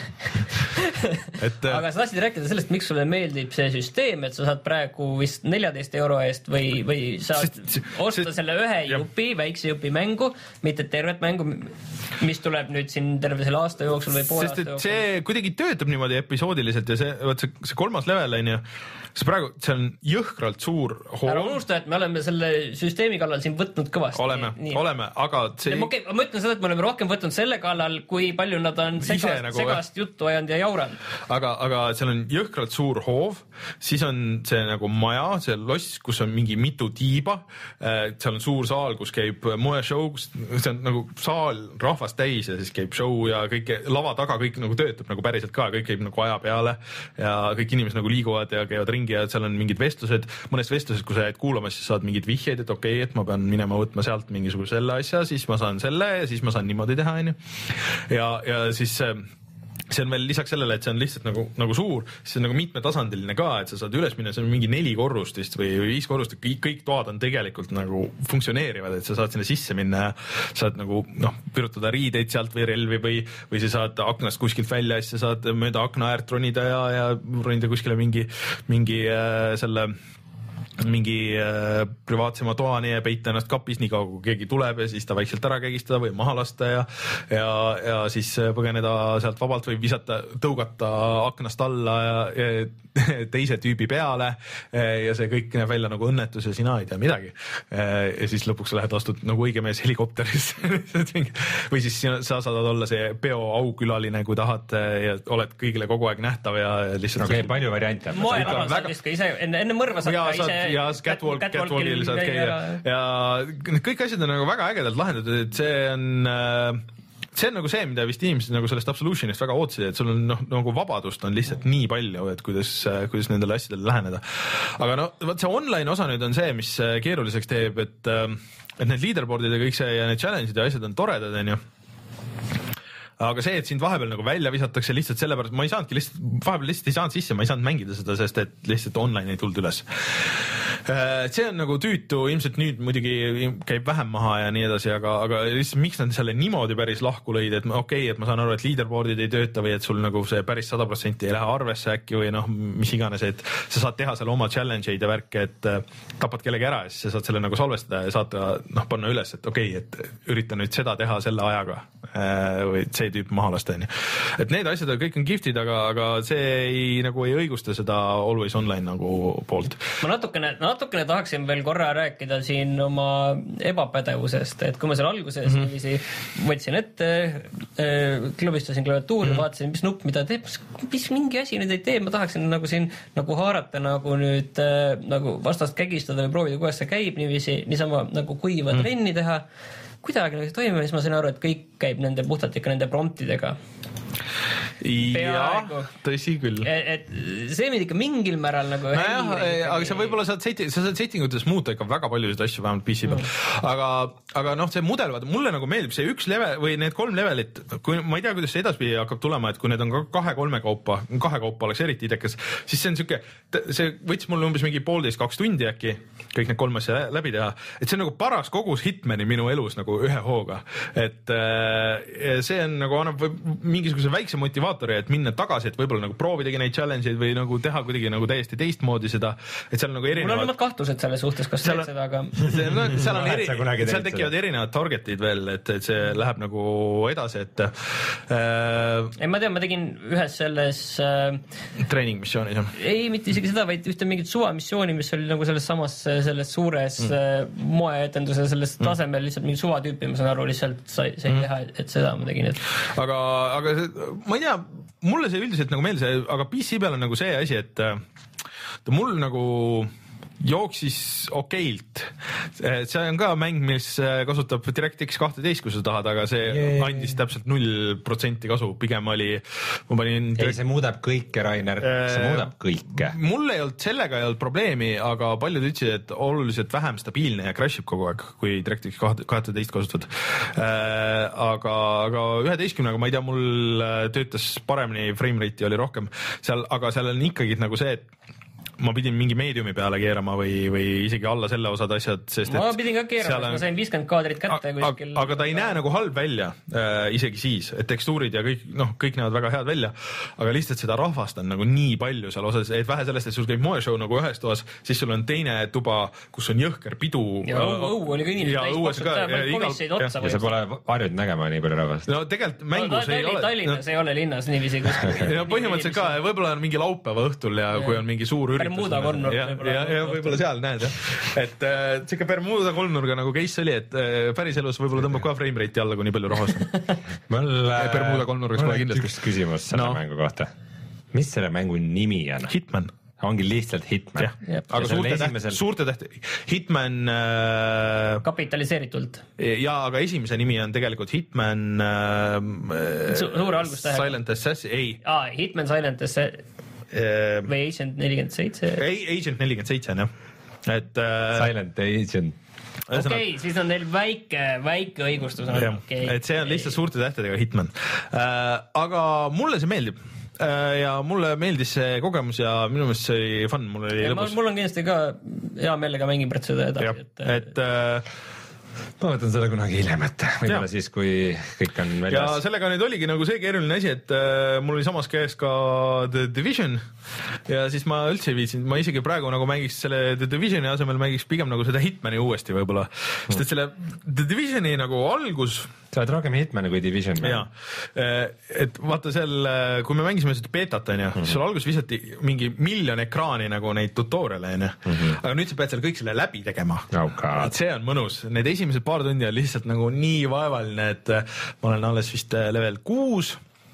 et, aga sa tahtsid rääkida sellest, miks sulle meeldib see süsteem, et sa saad praegu vist neljateist euro eest või, või saad sest, osta sest, selle ühe jupi, väikse jupi mängu, mitte tervet mängu, mis tuleb nüüd siin terve selle aasta jooksul või poole aasta jooksul. See kuidagi töötab niimoodi episoodiliselt ja see, see, see kolmas level on ju, see praegu, see on jõhkralt suur hool. Ära unusta, et me oleme selle süsteemi kallal siin võtnud kõvasti. Oleme, nii. oleme, aga see... Ja, okay, ma ütlen seda, et me oleme rohkem võtnud selle kallal, kui palju nad on segast, nagu, segast juttu ajanud ja jauranud. Aga, aga seal on jõhkralt suur hoov, siis on see nagu maja, see loss, kus on mingi mitu tiiba, seal on suur saal, kus käib moeshow, see on nagu saal rahvast täis ja siis käib show ja kõik lava taga kõik nagu töötab nagu päriselt ka, kõik käib nagu aja peale ja kõik inimesed nagu liiguvad ja käivad ringi ja seal on mingid vestlused, mõnest vestlused, kui sa jäid kuulama, siis saad mingid vihjeid, et okei okay,, et ma pean minema võtma sealt mingisuguse selle asja, siis ma saan selle ja siis ma saan niimoodi teha, onju. ja, ja siis see on veel lisaks sellele, et see on lihtsalt nagu, nagu suur, siis see on nagu mitmetasandiline ka, et sa saad üles minna, see on mingi neli korrust vist või viis korrust, et kõik, kõik toad on tegelikult nagu funktsioneerivad, et sa saad sinna sisse minna ja saad nagu noh, pürutada riideid sealt või relvi või, või sa saad aknast kuskilt välja, siis sa saad mööda akna äärt ronida ja, ja ronida kuskile mingi, mingi äh, selle mingi äh, privaatsema toani ja peita ennast kapis nii kaua, kui keegi tuleb ja siis ta vaikselt ära kägistada või maha lasta ja ja, ja siis põgeneda sealt vabalt või visata, tõugata aknast alla ja, ja teise tüübi peale ja see kõik näeb välja nagu õnnetus ja sina ei tea midagi. Ja siis lõpuks lähed astud nagu õige mees helikopteris või siis sa saad olla see peo aukülaline, kui tahad ja oled kõigile kogu aeg nähtav ja lihtsalt okay, see... palju variante. moe rahal saad vist ka ise, enne, enne mõrva saad ka ise ja catwalk, catwalkil saad käia ja kõik asjad on nagu väga ägedalt lahendatud, et see on see on nagu see, mida vist inimesed nagu sellest Absolutionist väga ootsid, et sul on noh, nagu vabadust on lihtsalt nii palju, et kuidas, kuidas nendele asjadele läheneda. Aga no, vaat see online osa nüüd on see, mis keeruliseks teeb, et, et need leaderboardid ja kõik see ja need challenge'id ja asjad on toredad, on ju. Aga see, et sind vahepeal nagu välja visatakse lihtsalt sellepärast, ma ei saanudki lihtsalt, vahepeal lihtsalt ei saanud sisse, ma ei saanud mängida seda, sest et lihtsalt online ei tulnud üles. See on nagu tüütu, ilmselt nüüd muidugi käib vähem maha ja nii edasi, aga, aga lihtsalt miks nad selle niimoodi päris lahku lõid, et okei, okay, et ma saan aru, et leaderboardid ei tööta või et sul nagu see päris sada protsenti ei lähe arvesse äkki või noh, mis iganes, et sa saad teha seal oma challenge'id ja värke, et tapad kellegi ära ja siis sa saad selle nagu salvestada ja saad noh, panna üles, et okei, okay, et ürita nüüd seda teha selle ajaga või see tüüp maha lasta, on ju. Et need asjad kõik on giftid, aga, aga see ei, nagu ei õigusta seda always online nagu poolt. Ma natukene, natukene tahaksin veel korra rääkida siin oma ebapädevusest, et kui ma seal alguses mm -hmm. võtsin ette, klobistasin klaviatuuri, mm -hmm. vaatasin, mis nupp mida teeb, mis mingi asi nüüd ei tee, ma tahaksin nagu siin nagu haarata nagu nüüd nagu vastast kägistada või proovida, kuidas see käib niiviisi, niisama nagu kuiva mm -hmm. trenni teha. Kuidagi nagu toimub, siis ma sain aru, et kõik käib nende puhtalt ikka nende promptidega. Ja, tõsi küll. Et see mind ikka mingil määral nagu no jah, aga sa võib-olla saad, seti, sa saad settingutes muuta ikka väga paljusid asju, vähemalt P C peal. Mm. Aga, aga noh, see mudel, vaata, mulle nagu meeldib see üks level või need kolm levelit, kui ma ei tea, kuidas see edaspidi hakkab tulema, et kui need on kahe-kolme kaupa, kahe kaupa oleks eriti idekas, siis see on siuke, see võttis mulle umbes mingi poolteist, kaks tundi äkki, kõik need kolm asja läbi teha, et see on nagu paras kogus Hitmani minu elus nagu ühe hooga, et see on nagu annab mingisuguse väikse motivaatori, et minna tagasi, et võib-olla nagu proovidagi neid challenge'id või nagu teha kuidagi nagu täiesti teistmoodi seda, et seal nagu erinevad... Mul on omad kahtlused selle suhtes, kas seal, teed seda, aga... See, no, seal, on eri... seal tekivad erinevad targetid veel, et, et see läheb nagu edasi, et... Äh... Ei, ma tean, ma tegin ühes selles... Äh... Treeningmissioonis, jah? Ei, mitte isegi seda, vaid ühte mingit suvamissiooni, mis oli nagu selles samas, selles suures mm. moeetenduse, selles tasemel lihtsalt mingi suvatüüpi, ma saan aru, lihtsalt sai, sai mm. teha, et seda ma tegin, et... Aga, aga see, ma ei tea, mulle see üldiselt nagu meeldis, aga P C peal on nagu see asi, et ta mul nagu jooksis okeilt. See on ka mäng, mis kasutab DirectX kaksteist, kui sa tahad, aga see yeah. andis täpselt null protsenti kasu. Pigem oli, ma panin... Ei, see muudab kõike, Rainer. See muudab kõike. Mul ei olnud, sellega ei olnud probleemi, aga paljud ütlesid, et oluliselt vähem stabiilne ja crashib kogu aeg, kui DirectX kaksteist kasutad. Aga, aga üheteistkümnega, ma ei tea, mul töötas paremini, frame rate'i oli rohkem seal, aga seal on ikkagi nagu see, et ma pidin mingi meediumi peale keerama või, või isegi alla selle osad asjad, sest ma pidin ka keerama, on... ma sain viiskümmend kaadrit kätte kuskil. Aga ta ei näe nagu halb välja äh, isegi siis, et tekstuurid ja kõik, noh, kõik näevad väga head välja, aga lihtsalt seda rahvast on nagu nii palju seal osas, et vähe sellest, et sul käib moeshow nagu ühes toas, siis sul on teine tuba, kus on jõhker pidu. Ja õu oli ka inimesed täis komisseid otsa. Ja see pole harjud nägema nii palju rahvast. No tegelikult mängus ei ole. Tallinnas ei ole linnas niiviisi kuskil. Ja põhimõtteliselt ka, võib-olla on mingi laupäeva õhtul ja kui on mingi suur üritus. Bermuda kolmnurk ja, ja, ja võib-olla seal näed jah, et äh, siuke Bermuda kolmnurga nagu case oli, et äh, päris elus võib-olla tõmbab ka frame rate'i alla, kui nii palju rahvast on. mul Bermuda kolmnurgas kohe kindlasti. Üks küsimus selle no. mängu kohta. Mis selle mängu nimi on? Hitman. Ongi lihtsalt Hitman. Ja, aga suurte, esimesel... suurte tähti. Hitman... Äh... Kapitaliseeritult. Ja, aga esimese nimi on tegelikult Hitman... Äh... Su suure algustähega. Silent Assassin, ei. Aa, Hitman Silent Assassin. Või Agent nelikümmend seitse. Agent nelikümmend seitse on jah. Et, äh... Silent Agent. Okei, okay, siis on neil väike, väike õigustus. Okay. Et see on lihtsalt suurte tähtedega Hitman. Äh, aga mulle see meeldib. Äh, ja mulle meeldis see kogemus ja minu meelest see oli fun. Mul oli ja lõbus. Mul on kindlasti ka hea meelega mängin pärast seda edasi. Et... et äh, ma võtan selle kunagi hiljem ette, võib-olla siis, kui kõik on väljas. ja sellega nüüd oligi nagu see keeruline asi, et äh, mul oli samas käes ka The Division ja siis ma üldse ei viitsinud, ma isegi praegu nagu mängiks selle The Divisioni asemel mängiks pigem nagu seda Hitmani uuesti võib-olla, mm. sest et selle The Divisioni nagu algus sa oled rohkem Hitman kui Division. jaa, et vaata seal, kui me mängisime seda beetat, on ju, siis sul algus visati mingi miljon ekraani nagu neid tutoriale, on ju, aga nüüd sa pead seal kõik selle läbi tegema oh,. et see on mõnus, need esimesed paar tundi on lihtsalt nagu nii vaevaline, et ma olen alles vist level kuus.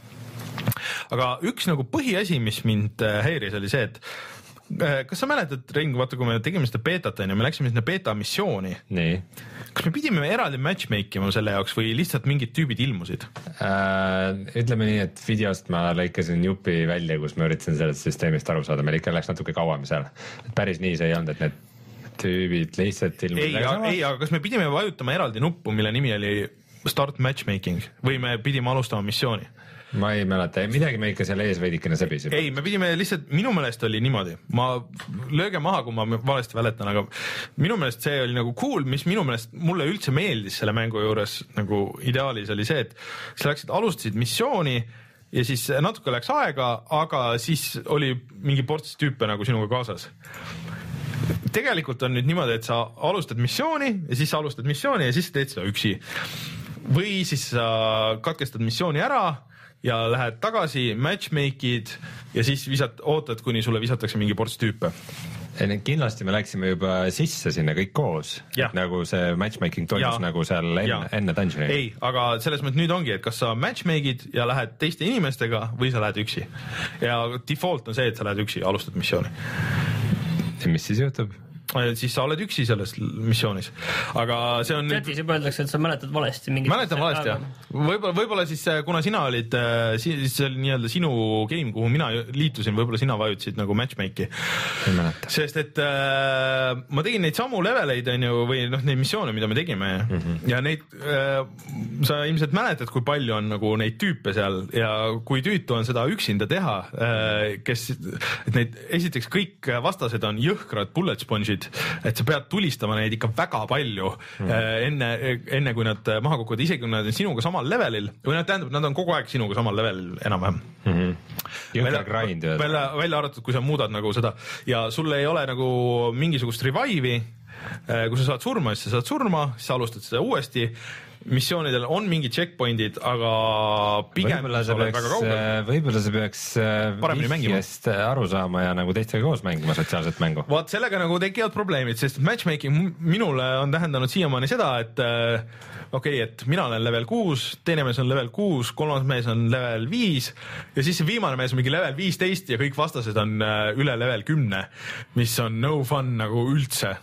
aga üks nagu põhiasi, mis mind häiris, oli see, et kas sa mäletad, Rein, vaata, kui me tegime seda beetat, on ju, me läksime sinna beeta missiooni. nii. kas me pidime eraldi matchmake ima selle jaoks või lihtsalt mingid tüübid ilmusid? Äh, ütleme nii, et videost ma lõikasin jupi välja, kus ma üritasin sellest süsteemist aru saada, meil ikka läks natuke kauem seal. Päris nii see ei olnud, et need tüübid lihtsalt ilmusid. ei, aga, ei, aga kas me pidime vajutama eraldi nuppu, mille nimi oli start matchmaking või me pidime alustama missiooni? ma ei mäleta, midagi me ikka seal ees veidikene sebisime. ei, me pidime lihtsalt, minu meelest oli niimoodi, ma lööge maha, kui ma valesti väletan, aga minu meelest see oli nagu cool, mis minu meelest mulle üldse meeldis selle mängu juures nagu ideaalis oli see, et sa läksid, alustasid missiooni ja siis natuke läks aega, aga siis oli mingi ports tüüpe nagu sinuga kaasas. Tegelikult on nüüd niimoodi, et sa alustad missiooni ja siis sa alustad missiooni ja siis teed seda üksi. Või siis sa katkestad missiooni ära ja lähed tagasi, matchmake'id ja siis visat, ootad, kuni sulle visatakse mingi ports tüüpe. Kindlasti me läksime juba sisse sinna kõik koos, nagu see matchmaking toimus nagu seal enne, enne dungeoni. ei, aga selles mõttes nüüd ongi, et kas sa matchmake'id ja lähed teiste inimestega või sa lähed üksi. Ja default on see, et sa lähed üksi ja alustad missiooni. Ja mis siis juhtub? siis sa oled üksi selles missioonis, aga see on chatis juba öeldakse, et sa mäletad valesti mingi mäletan valesti, jah. Võib-olla, võib-olla siis kuna sina olid, siis see oli nii-öelda sinu game, kuhu mina liitusin, võib-olla sina vajutasid nagu matchmake'i. Sest et äh, ma tegin neid samu leveleid, on ju, või noh, neid missioone, mida me tegime mm -hmm. ja neid äh, sa ilmselt mäletad, kui palju on nagu neid tüüpe seal ja kui tüütu on seda üksinda teha, äh, kes, et neid esiteks kõik vastased on jõhkrad bullet sponge'id, et sa pead tulistama neid ikka väga palju mm. enne, enne kui nad maha kukuvad, isegi kui nad on sinuga samal levelil või nad tähendab, nad on kogu aeg sinuga samal levelil enam-vähem mm. -hmm. välja, välja, välja arvatud, kui sa muudad nagu seda ja sul ei ole nagu mingisugust revive'i, kui sa saad surma, siis sa saad surma, siis sa alustad seda uuesti. Missioonidel on mingid checkpointid, aga pigem võib-olla sa peaks, võib-olla sa peaks vihjest aru saama ja nagu teistega koos mängima sotsiaalset mängu. Vaat sellega nagu tekivad probleemid, sest matchmaking minule on tähendanud siiamaani seda, et okei okay,, et mina olen level kuus, teine mees on level kuus, kolmas mees on level viis ja siis see viimane mees on mingi level viisteist ja kõik vastased on üle level kümne, mis on no fun nagu üldse.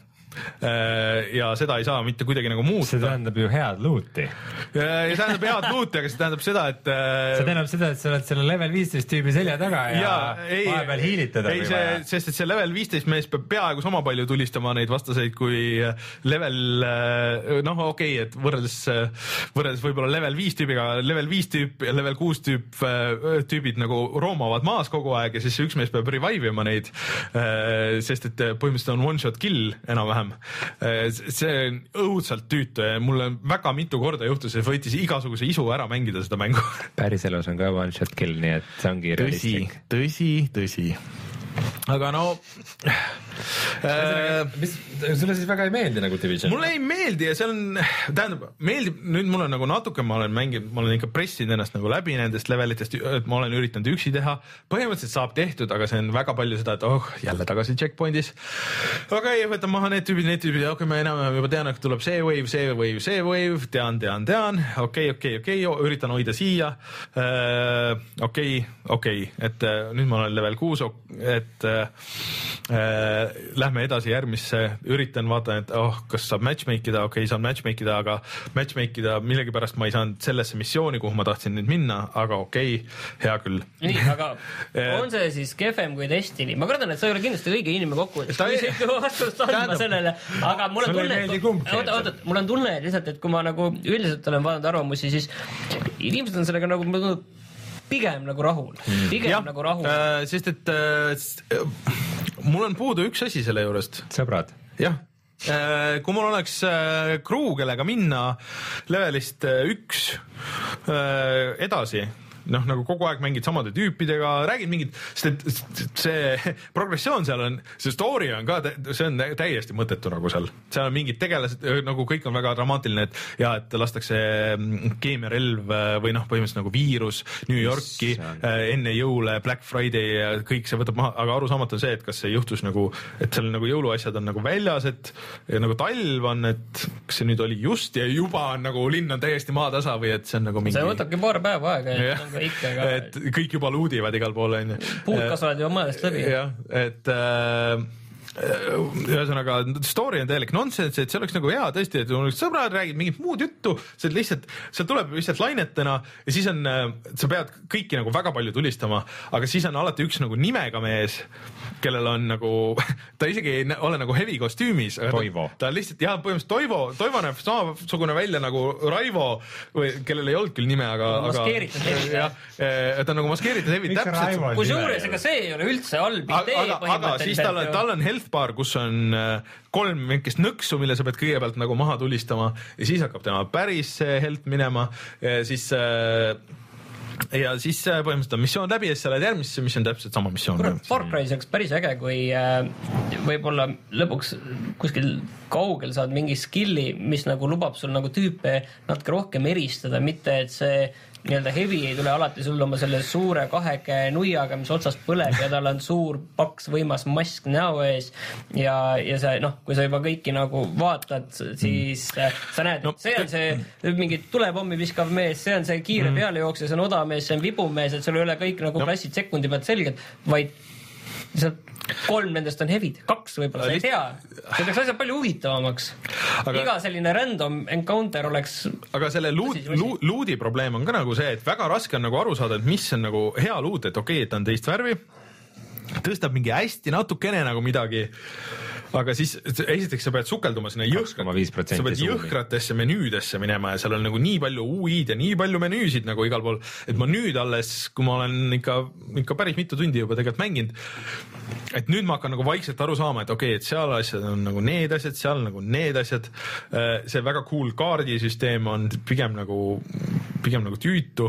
Ja seda ei saa mitte kuidagi nagu muuta. See tähendab ju head loot'i. Ja see tähendab head loot'i, aga see tähendab seda, et see tähendab seda, et sa oled selle level viisteist tüübi selja taga ja, ja vahepeal hiilitada. Ei, see, sest et see level viisteist mees peab peaaegu sama palju tulistama neid vastaseid kui level, noh okei okay,, et võrreldes, võrreldes võib-olla level viis tüübiga, level viis tüüp ja level kuus tüüp, tüübid nagu roomavad maas kogu aeg ja siis üks mees peab revive ima neid, sest et põhimõtteliselt on one shot kill enam-vähem. See on õudselt tüütu ja mulle väga mitu korda juhtus, et võitis igasuguse isu ära mängida seda mängu. Päris elus on ka one shot kill, nii et see ongi realistlik. Tõsi, tõsi. Aga no äh, mis sulle siis väga ei meeldi nagu Division? Mulle ei meeldi ja see on, tähendab, meeldib, nüüd mul on nagu natuke, ma olen mänginud, ma olen ikka pressinud ennast nagu läbi nendest levelitest, et ma olen üritanud üksi teha, põhimõtteliselt saab tehtud, aga see on väga palju seda, et oh, jälle tagasi checkpointis. Aga ei, võtan maha need tüübid, need tüübid, okei, ma enam juba tean, et tuleb see wave, see wave, see wave, tean, tean, tean, okei, okei, okei, üritan hoida siia, okei, okei, et nüüd ma olen level kuus, et äh, lähme edasi järgmisse, üritan vaatan, et oh, kas saab matchmake ida, okei okay,, saan matchmake ida, aga matchmake ida millegipärast ma ei saanud sellesse missiooni, kuhu ma tahtsin nüüd minna, aga okei okay,, hea küll. Nii, aga on see siis kefem kui Destiny? Ma kardan, et sa ei ole kindlasti õige inimene kokku, et kui see vastust andma sellele, aga mul on tunne, et oota, oota, mul on tunne lihtsalt, et kui ma nagu üldiselt olen vaadanud arvamusi, siis inimesed on sellega nagu pigem nagu rahul, pigem ja, nagu rahul äh,. Sest et äh, mul on puudu üks asi selle juurest. Sõbrad. Jah, kui mul oleks crew, kellega minna levelist üks edasi, noh, nagu kogu aeg mängid samade tüüpidega, räägid mingid, sest et see progressioon seal on, see story on ka, see on täiesti mõttetu nagu seal. Seal on mingid tegelased, nagu kõik on väga dramaatiline, et ja, et lastakse keemiarelv või noh, põhimõtteliselt nagu viirus New Yorki enne jõule, Black Friday ja kõik see võtab maha, aga arusaamatu on see, et kas see juhtus nagu, et seal nagu jõuluasjad on nagu väljas, et nagu talv on, et kas see nüüd oli just ja juba on nagu linn on täiesti maatasa või et see on nagu mingi... See võtabki paar päeva aega, et Ikka, aga... et kõik juba luudivad igal pool on. Puud kasvavad juba mõelest läbi. jah, et äh, ühesõnaga story on täielik nonsense, et see oleks nagu hea tõesti, et sõbrad räägid mingit muud juttu, see lihtsalt, see tuleb lihtsalt lainetena ja siis on, sa pead kõiki nagu väga palju tulistama, aga siis on alati üks nagu nimega mees, kellel on nagu, ta isegi ei ole nagu heavy kostüümis. Toivo. Ta, ta on lihtsalt, jah, põhimõtteliselt Toivo, Toivo näeb samasugune välja nagu Raivo, või kellel ei olnud küll nime, aga... Maskeeritud heavy. jah, ta on nagu maskeeritud heavy täpselt. Kui suures, ega see ei ole üldse halb idee põhimõtteliselt. Aga siis tal on, tal on health bar, kus on kolm mingist nõksu, mille sa pead kõigepealt nagu maha tulistama ja siis hakkab tema päris health minema ja siis ja siis põhimõtteliselt on missioon läbi ja siis sa lähed järgmisse, mis on täpselt sama missioon. Far Cry oleks päris äge, kui võib-olla lõpuks kuskil kaugel saad mingi skilli, mis nagu lubab sul nagu tüüpe natuke rohkem eristada, mitte et see nii-öelda heavy ei tule alati sul oma selle suure kaheke nuiaga, mis otsast põleb ja tal on suur paks võimas mask näo ees ja, ja see, noh, kui sa juba kõiki nagu vaatad, siis mm. sa näed, no, see on see mingi tulepommi viskav mees, see on see kiire mm. pealejooksja, see on odamees, see on vibumees, et sul ei ole kõik nagu no. klassid sekundi pealt selged, vaid lihtsalt kolm nendest on hevid, kaks võib-olla, sa ei tea. See teeks asjad palju huvitavamaks. Aga, iga selline random encounter oleks... Aga selle luud, lu, luudi probleem on ka nagu see, et väga raske on nagu aru saada, et mis on nagu hea luud, et okei, et on teist värvi, tõstab mingi hästi natukene nagu midagi, aga siis esiteks sa pead sukelduma sinna jõhkrat, sa pead jõhkratesse menüüdesse minema ja seal on nagu nii palju U I-d ja nii palju menüüsid nagu igal pool, et ma nüüd alles, kui ma olen ikka, ikka päris mitu tundi juba tegelikult mänginud, et nüüd ma hakkan nagu vaikselt aru saama, et okei, et seal asjad on nagu need asjad, seal nagu need asjad, see väga cool kaardisüsteem on pigem nagu, pigem nagu tüütu,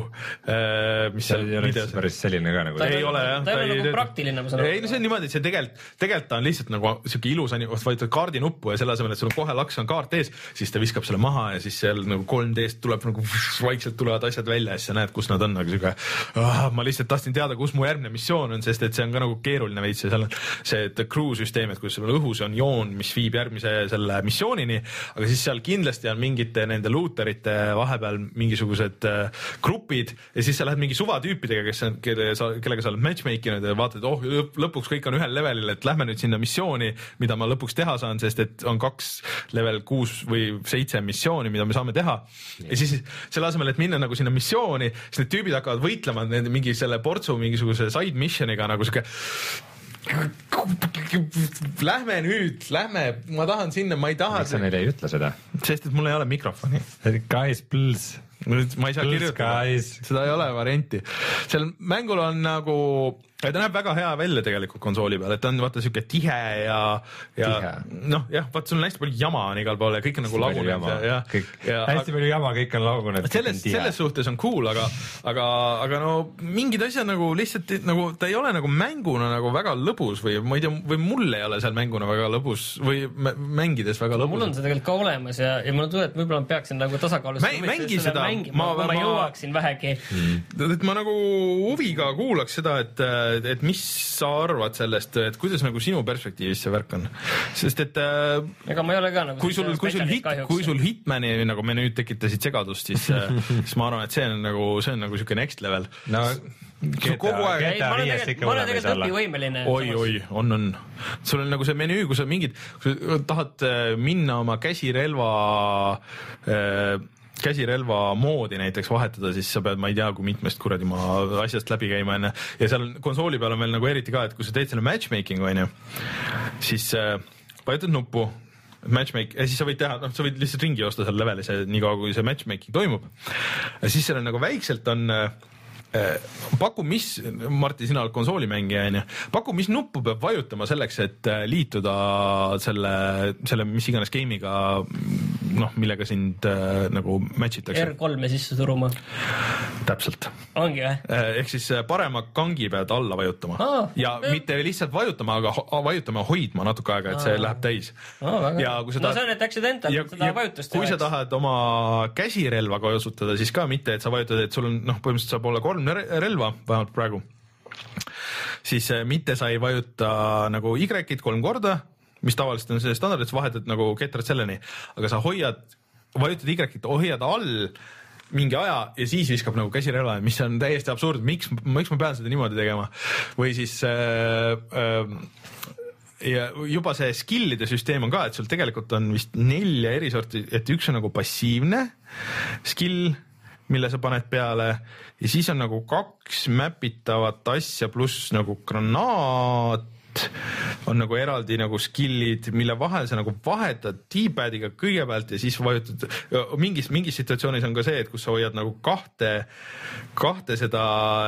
mis see ei ole päris selline ka nagu. Ta ei ole, jah. Ta ei ole nagu praktiline, ma saan aru. Ei, no see on niimoodi, et see tegelikult, tegelikult ta on lihtsalt nagu siuke ilus, vajutad kaardi nuppu ja selle asemel, et sul on kohe laks on kaart ees, siis ta viskab selle maha ja siis seal nagu kolm D-st tuleb nagu vaikselt tulevad asjad välja ja siis sa näed, kus nad on, aga siuke, ah, ma lihtsalt tahtsin teada, kus mu järgmine missioon on, sest et see on ka nagu keeruline veits ja seal on see crew süsteem, et kus sul õhus on joon, mis viib järgmise selle missioonini, aga siis seal kindlasti on mingite nende looterite vahepeal mingisugused äh, grupid ja siis sa lähed mingi suvatüüpidega, kes on, kelle sa, kellega sa oled matchmakinud ja vaatad, oh, lõpuks kõik on ühel levelil, et lähme nüüd sinna missiooni, mida ma lõpuks teha saan, sest et on kaks level kuus või seitse missiooni, mida me saame teha. Ja siis selle asemel, et minna nagu sinna missiooni, siis need tüübid hakkavad võitlema nende mingi selle portsu mingisuguse side missioniga nagu siuke lähme nüüd, lähme, ma tahan sinna, ma ei taha. Miks sa neile ei ütle seda? Sest et mul ei ole mikrofoni. Guys, please. Ma ei saa kirjutada, seda ei ole varianti. Seal mängul on nagu, ta näeb väga hea välja tegelikult konsooli peal, et ta on vaata siuke tihe ja, ja noh, jah, vaata sul on hästi palju jama on igal pool ja kõik on nagu lagunenud ja, ja, kõik, ja hästi palju jama, kõik on lagunenud. Selles, selles suhtes on cool, aga, aga, aga no mingid asjad nagu lihtsalt nagu ta ei ole nagu mänguna nagu väga lõbus või ma ei tea, või mul ei ole seal mänguna väga lõbus või mängides väga lõbus. Mul on see tegelikult ka olemas ja, ja mul on tunne, et võib-olla ma peaksin nagu tasakaalus Mäng, mängi seda, mängima, ma, ma, ma jõuaksin vähegi. Mm. Et ma nagu huviga kuulaks seda, et et mis sa arvad sellest, et kuidas nagu sinu perspektiivis see värk on, sest et ega ma ei ole ka nagu kui sul, kui sul, hit, kui sul Hitmani nagu menüüd tekitasid segadust, siis, siis ma arvan, et see on nagu, see on nagu siuke next level. No G T A, kogu aeg, ei, ma olen tegelikult, ma olen tegelikult õpivõimeline. Oi, oi, on, on. Sul on nagu see menüü, kui sa mingid, kui sa tahad minna oma käsirelva äh, käsirelva moodi näiteks vahetada, siis sa pead, ma ei tea, kui mitmest kuradi ma asjast läbi käima enne. Ja seal konsooli peal on veel nagu eriti ka, et kui sa teed selle matchmakingu, on ju, siis äh, vajutad nuppu, matchmake, ja siis sa võid teha, noh, sa võid lihtsalt ringi osta seal levelis, nii kaua kui see matchmaking toimub. Ja siis seal on nagu väikselt on äh, paku, mis, Martti, sina oled konsoolimängija, onju, paku, mis nuppu peab vajutama selleks, et liituda selle, selle mis iganes game'iga, noh, millega sind äh, nagu match itakse. R kolme sisse suruma. Täpselt. Ongi või? Ehk siis parema kangi pead alla vajutama. Aa, ja jah. Mitte lihtsalt vajutama, aga vajutama hoidma natuke aega, et see Aa. läheb täis. Aa, ja kui sa tahad... No see on, et accidental, ja, seda ja vajutust kui sa tahad oma käsirelva kasutada, siis ka mitte, et sa vajutad, et sul on, noh, põhimõtteliselt saab olla kolm relva, vähemalt praegu, siis mitte sa ei vajuta nagu Y-id kolm korda, mis tavaliselt on see standard, et sa vahetad nagu ketrad selleni, aga sa hoiad, vajutad Y-id, hoiad all mingi aja ja siis viskab nagu käsirelva, mis on täiesti absurd, miks, miks ma pean seda niimoodi tegema. Või siis äh, äh, ja juba see skill'ide süsteem on ka, et sul tegelikult on vist nelja eri sorti, et üks on nagu passiivne skill, mille sa paned peale ja siis on nagu kaks mäpitavat asja pluss nagu granaat on nagu eraldi nagu skill'id, mille vahel sa nagu vahetad D-padiga kõigepealt ja siis vajutad, mingis, mingis situatsioonis on ka see, et kus sa hoiad nagu kahte, kahte seda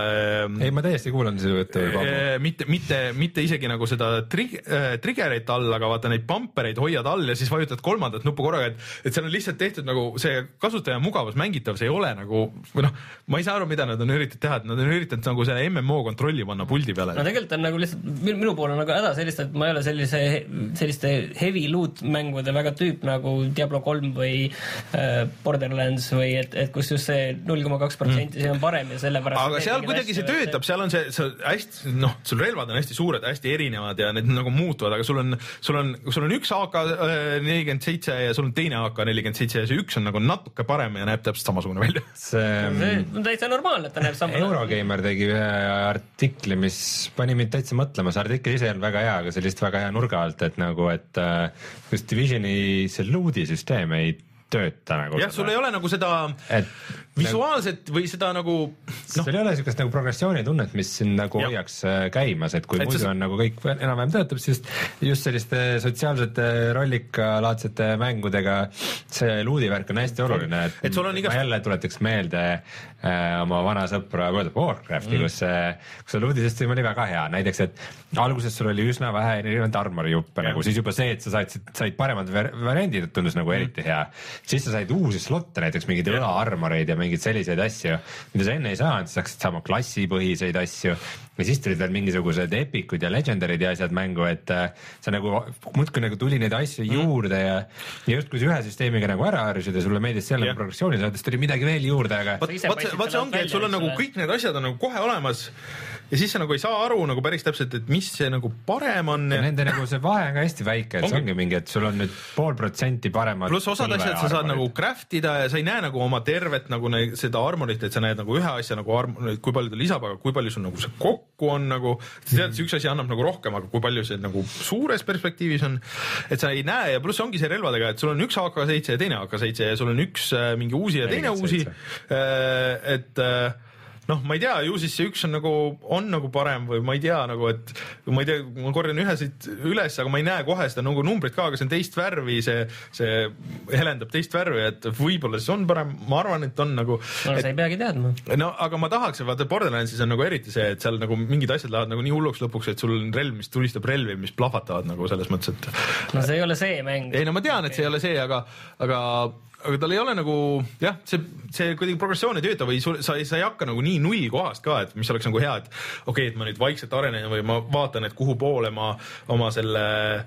ei, ma täiesti kuulan seda juttu. Mitte, mitte, mitte isegi nagu seda trig, triggerit all, aga vaata neid pampereid hoiad all ja siis vajutad kolmandat nuppu korraga, et, et seal on lihtsalt tehtud nagu see kasutaja mugavus mängitav, see ei ole nagu, või noh, ma ei saa aru, mida nad on üritanud teha, et nad on üritanud nagu selle M M O kontrolli panna puldi peale. No tegelikult on nagu lihtsalt, minu poole nagu häda sellist, et ma ei ole sellise, selliste heavy loot mängude väga tüüp nagu Diablo kolm või äh, Borderlands või et, et kus just see null koma kaks protsenti see on parem ja sellepärast aga seal kuidagi see töötab, seal on see, see hästi, noh, sul relvad on hästi suured, hästi erinevad ja need nagu muutuvad, aga sul on, sul on, sul on üks A K nelikümmend seitse ja sul on teine A K nelikümmend seitse ja see üks on nagu natuke parem ja näeb täpselt samasugune välja. See, see on täitsa normaalne, et ta näeb samasugune. Eurogeimer tegi ühe artikli, mis pani mind täitsa mõtlema, see artikkel ise on väga hea, aga sellist väga hea nurga alt, et nagu, et äh, kus Divisioni see loot'i süsteem ei tööta nagu. jah, sul ei ole nagu seda et, visuaalset või seda nagu no. Sul ei ole sellist nagu progressioonitunnet, mis siin nagu ja. hoiaks käimas, et kui et muidu see... on nagu kõik enam-vähem töötab, siis just selliste sotsiaalsete rollikalaadsete mängudega see loot'i värk on hästi oluline, et, et sul on igast... ma jälle tuletaks meelde äh, oma vana sõpra World of Warcrafti mm., kus, kus see loot'i süsteem oli väga hea, näiteks, et alguses sul oli üsna vähe erinevaid armorijuppe, nagu siis juba see, et sa said, said paremad variandid, tundus nagu eriti mm. hea. Siis sa said uusi slotte, näiteks mingeid õla-armoreid ja mingeid selliseid asju, mida sa enne ei saanud, siis hakkasid saama klassipõhiseid asju ja siis tulid veel mingisugused epikud ja legendarid ja asjad mängu, et sa nagu muudkui nagu tuli neid asju mm. juurde ja, ja just kui sa ühe süsteemiga nagu ära harjusid ja sulle meeldis seal yeah. progressiooni saada, siis tuli midagi veel juurde, aga vaat see ongi, et sul on nagu kõik need asjad on nagu kohe olemas ja siis sa nagu ei saa aru nagu päris täpselt, et mis see nagu parem on. Ja nende nagu see vahe on ka hästi väike, et ongi. See ongi mingi, et sul on nüüd pool protsenti paremad. Plus osad asjad sa saad nagu craftida ja sa ei näe nagu oma tervet nagu ne, seda armorit, et sa näed nagu ühe asja nagu armorit, kui palju ta lisab, aga kui palju sul nagu see kokku on nagu, sa tead, see üks asi annab nagu rohkem, aga kui palju see nagu suures perspektiivis on, et sa ei näe ja pluss ongi see relvadega, et sul on üks A K seitse ja teine A K seitse ja sul on üks äh, mingi uusi ja teine uusi, äh, et äh, noh, ma ei tea, ju siis see üks on nagu, on nagu parem või ma ei tea nagu, et ma ei tea, ma korjan ühe siit üles, aga ma ei näe kohe seda nagu numbrit ka, aga see on teist värvi, see, see helendab teist värvi, et võib-olla siis on parem, ma arvan, et on nagu. No et, sa ei peagi teadma. No, aga ma tahaks, vaata Borderlandsis on nagu eriti see, et seal nagu mingid asjad lähevad nagu nii hulluks lõpuks, et sul on relv, mis tulistab relvi, mis plahvatavad nagu selles mõttes, et. No see ei ole see mäng. Ei, no ma tean, et see ei ole see, aga, aga aga tal ei ole nagu, jah, see, see kuidagi progressioon ei tööta või sul, sa, sa ei hakka nagu nii null kohast ka, et mis oleks nagu hea, et okei okay,, et ma nüüd vaikselt arenen või ma vaatan, et kuhu poole ma oma selle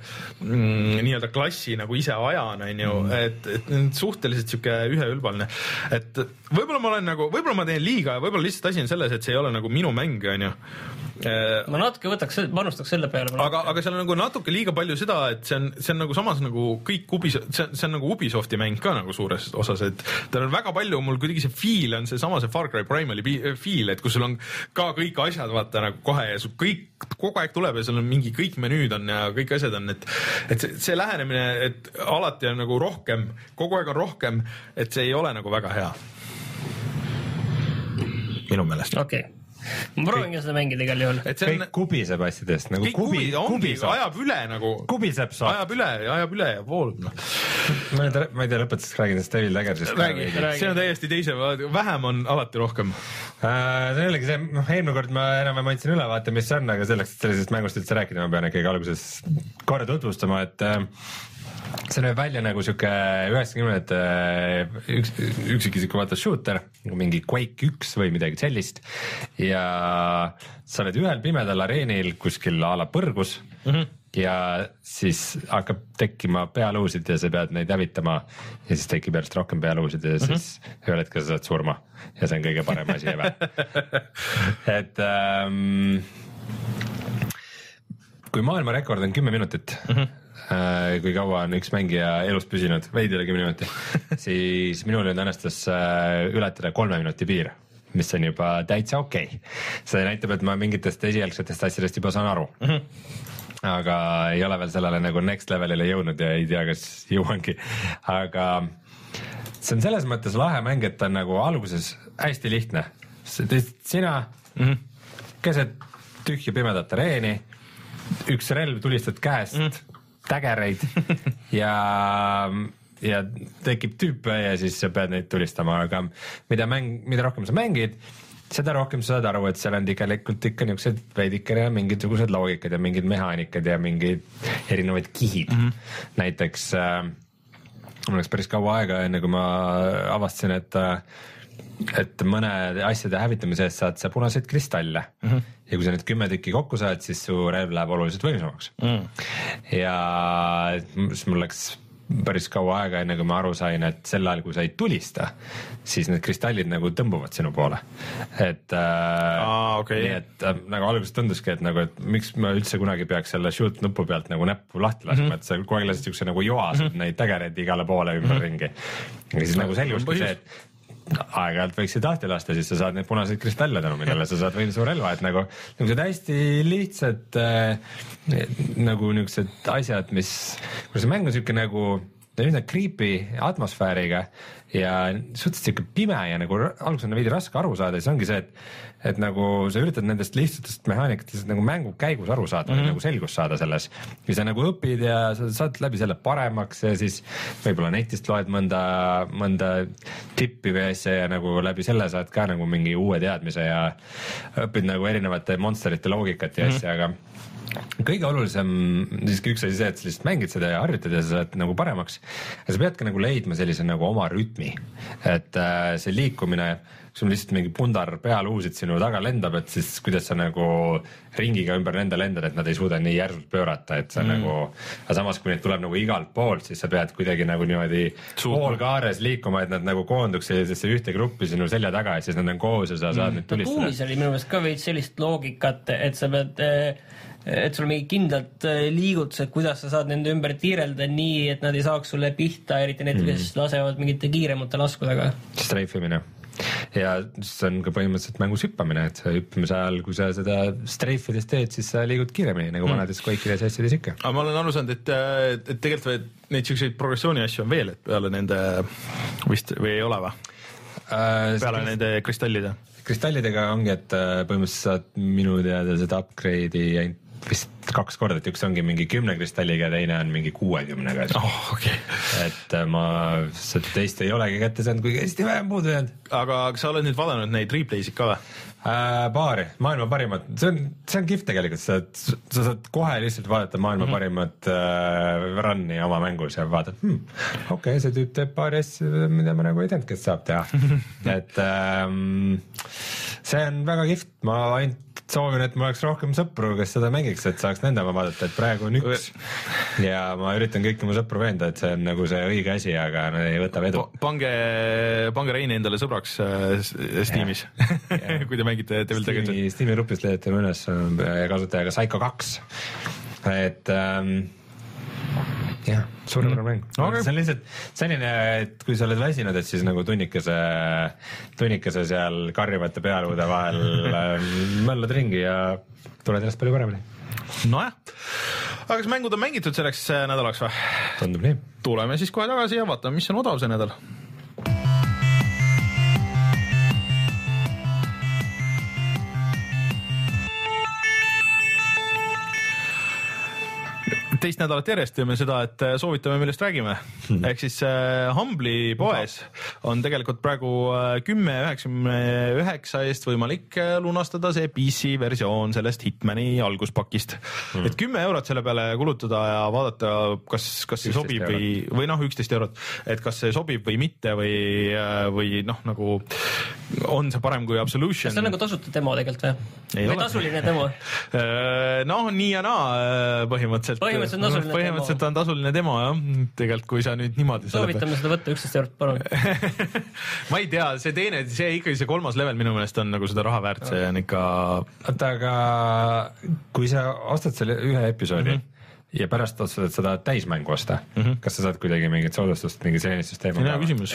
mm, nii-öelda klassi nagu ise ajan, on ju, mm. et, et suhteliselt sihuke üheülbaline, et võib-olla ma olen nagu, võib-olla ma teen liiga ja võib-olla lihtsalt asi on selles, et see ei ole nagu minu mäng, on ju. Ma natuke võtaks, panustaks selle peale. Aga, aga seal on nagu natuke liiga palju seda, et see on, see on nagu samas nagu kõik Ubisoft, see, see on nagu Ubisofti mäng ka nagu suures osas, et tal on väga palju, mul kuidagi see feel on see sama see Far Cry Primali feel, et kus sul on ka kõik asjad vaata nagu kohe ja sul kõik kogu aeg tuleb ja sul on mingi kõik menüüd on ja kõik asjad on, et, et see, see lähenemine, et alati on nagu rohkem, kogu aeg on rohkem, et see ei ole nagu väga hea. Minu meelest. Okei. Okay. Ma proovingi seda mängida igal juhul. Kõik on... kubiseb asjadest nagu kubi, kubi ajab üle nagu kubiseb soft. Ajab üle ja ajab üle ja voolub no. ma, ma ei tea, lõpetuseks räägin sellest Devil Daggersist. Räägi, see on täiesti teise, vähem on alati rohkem. Uh, see oligi see, noh, eelmine kord ma enam-vähem andsin ülevaate, mis see on, aga selleks, et sellisest mängust üldse rääkida, ma pean ikkagi alguses korra tutvustama, et uh, see näeb välja nagu siuke üheksakümnendate üks, üksikisiku vaata shooter, nagu mingi Quake üks või midagi sellist ja sa oled ühel pimedal areenil kuskil a la põrgus mm-hmm. ja siis hakkab tekkima pealuusid ja sa pead neid hävitama ja siis tekib järjest rohkem pealuusid ja mm-hmm. siis ühel hetkel sa saad surma ja see on kõige parem asi ever. et ähm, kui maailmarekord on kümme minutit mm-hmm. äh, kui kaua on üks mängija elus püsinud, veidi üle kümne minuti, siis minul nüüd õnnestus äh, ületada kolme minuti piir, mis on juba täitsa okei okay.. see näitab, et ma mingitest esialgsetest asjadest juba saan aru mm-hmm. aga ei ole veel sellele nagu next levelile jõudnud ja ei tea, kas jõuangi, aga see on selles mõttes lahe mäng, et ta on nagu alguses hästi lihtne. Sina mm-hmm. keset tühja pimedat areeni, üks relv tulistad käest mm. tägereid ja, ja tekib tüüpe ja siis sa pead neid tulistama, aga mida, mäng, mida rohkem sa mängid, seda rohkem sa saad aru, et seal on tegelikult ikka niisugused veidikene ja mingisugused loogikad ja mingid mehaanikad ja mingid erinevad kihid mm-hmm. näiteks äh, mul oleks päris kaua aega enne kui ma avastasin, et et mõne asjade hävitamise eest saad sa punaseid kristalle mm-hmm. ja kui sa nüüd kümme tükki kokku saad, siis su relv läheb oluliselt võimsamaks mm. ja siis mul läks päris kaua aega enne kui ma aru sain, et sel ajal kui sa ei tulista, siis need kristallid nagu tõmbuvad sinu poole. Et, äh, ah, okay. nii, et äh, nagu alguses tunduski, et nagu, et miks ma üldse kunagi peaks selle shoot nupu pealt nagu näppu lahti laskma mm, -hmm. et sa kogu aeg lasid siukse nagu joased mm -hmm. neid tägereid igale poole ümber mm -hmm. ringi. Ja siis nagu selguski see, et aeg-ajalt võiksid lahti lasta, siis sa saad neid punaseid kristalle tänu, millele sa saad võimsu relva, et nagu niisugused hästi lihtsad äh, nagu niisugused asjad, mis, kui see mäng on niisugune nagu üsna creepy atmosfääriga ja suhteliselt siuke pime ja nagu alguses on veidi raske aru saada, siis ongi see, et et nagu sa üritad nendest lihtsatest mehaanikatest nagu mängu käigus aru saada mm, -hmm. nagu selgus saada selles ja sa nagu õpid ja sa saad läbi selle paremaks ja siis võib-olla netist loed mõnda, mõnda tippi või asja ja nagu läbi selle saad ka nagu mingi uue teadmise ja õpid nagu erinevate monsterite loogikat ja mm -hmm. asja, aga kõige olulisem siiski üks asi see, et sa lihtsalt mängid seda ja harjutad ja sa saad nagu paremaks ja sa peadki nagu leidma sellise nagu oma rütmi, et äh, see liikumine, kui sul lihtsalt mingi pundar pealuusid sinu taga lendab, et siis kuidas sa nagu ringiga ümber nende lendad, et nad ei suuda nii järsult pöörata, et sa mm. nagu, aga samas kui neid tuleb nagu igalt poolt, siis sa pead kuidagi nagu niimoodi poolkaares liikuma, et nad nagu koonduks sellisesse ühte gruppi sinu selja taga ja siis nad on koos ja sa saad mm. neid tulistada. Tuumis oli minu meelest ka veits sellist loogikat, et sa pead et sul mingi kindlad liigutused, kuidas sa saad nende ümber tiirelda nii, et nad ei saaks sulle pihta, eriti need, kes mm. lasevad mingite kiiremate laskudega. Streifimine. Ja see on ka põhimõtteliselt mängus hüppamine, et sa hüppamise ajal, kui sa seda streifides teed, siis sa liigud kiiremini, nagu vanades Quake'ides asjades ikka. Aga ma olen aru saanud, et, et tegelikult neid selliseid progressiooni asju on veel, et peale nende vist või ei ole või? Äh, peale krist... nende kristallide? Kristallidega ongi, et põhimõtteliselt saad minu teada seda upgrade'i ainult vist kaks korda, et üks ongi mingi kümne kristalliga ja teine on mingi kuuekümnega. Oh, okay. Et ma seda teist ei olegi kätte saanud, kui hästi vähem puudu jäänud. Aga kas sa oled nüüd vaadanud neid replay'sid ka või? Äh, paari, maailma parimat, see on, see on kihvt tegelikult, sa, sa saad kohe lihtsalt vaadata maailma mm -hmm. parimat äh, run'i oma mängus ja vaatad, hmm, okei okay,, see tüüp teeb paari asja, mida ma nagu ei teadnud, kes saab teha. et ähm, see on väga kihvt, ma ainult soovin, et mul oleks rohkem sõpru, kes seda mängiks, et saaks nende oma vaadata, et praegu on üks ja ma üritan kõiki mu sõpru veenda, et see on nagu see õige asi, aga no, ei võta vedu. Pange, pange Reini endale sõbraks äh, Steamis, kui te mängite Devil Tegensit. Steam'i grupist leiate üles kasutajaga Psycho kaks, et ähm, jah, suurepärane mäng. Okay. See on lihtsalt selline, et kui sa oled väsinud, et siis nagu tunnikese, tunnikese seal karjuvate pealuude vahel möllad ringi ja tuled ennast palju paremini. Nojah, aga kas mängud on mängitud selleks nädalaks või? Tundub nii. Tuleme siis kohe tagasi ja vaatame, mis on odav see nädal. teist nädalat järjest teeme seda, et soovitame, millest räägime. Ehk siis äh, Humble'i poes on tegelikult praegu kümme üheksakümne üheksa eest võimalik lunastada see P C versioon sellest Hitmani alguspakist. Mm. Et kümme eurot selle peale kulutada ja vaadata, kas, kas see sobib eurot. või, või noh, üksteist eurot, et kas see sobib või mitte või, või noh, nagu on see parem kui Absolution. Kas see on nagu tasuta demo tegelikult või? Ei või ole. Tasuline demo? noh, nii ja naa põhimõtteliselt. Põhimõtteliselt on tasuline põhimõtteliselt demo. on tasuline demo, jah. Tegelikult, kui sa nüüd niimoodi... Soovitame seda võtta üksteist eurot, palun. ma ei tea, see teine, see ikkagi see kolmas level minu meelest on nagu seda raha väärt, see on ikka... Oota, aga kui sa ostad selle ühe episoodi mm -hmm. ja pärast otsustad seda täismängu osta, mm -hmm. kas sa saad kuidagi mingit soodustust, mingi selline süsteem? See on hea küsimus.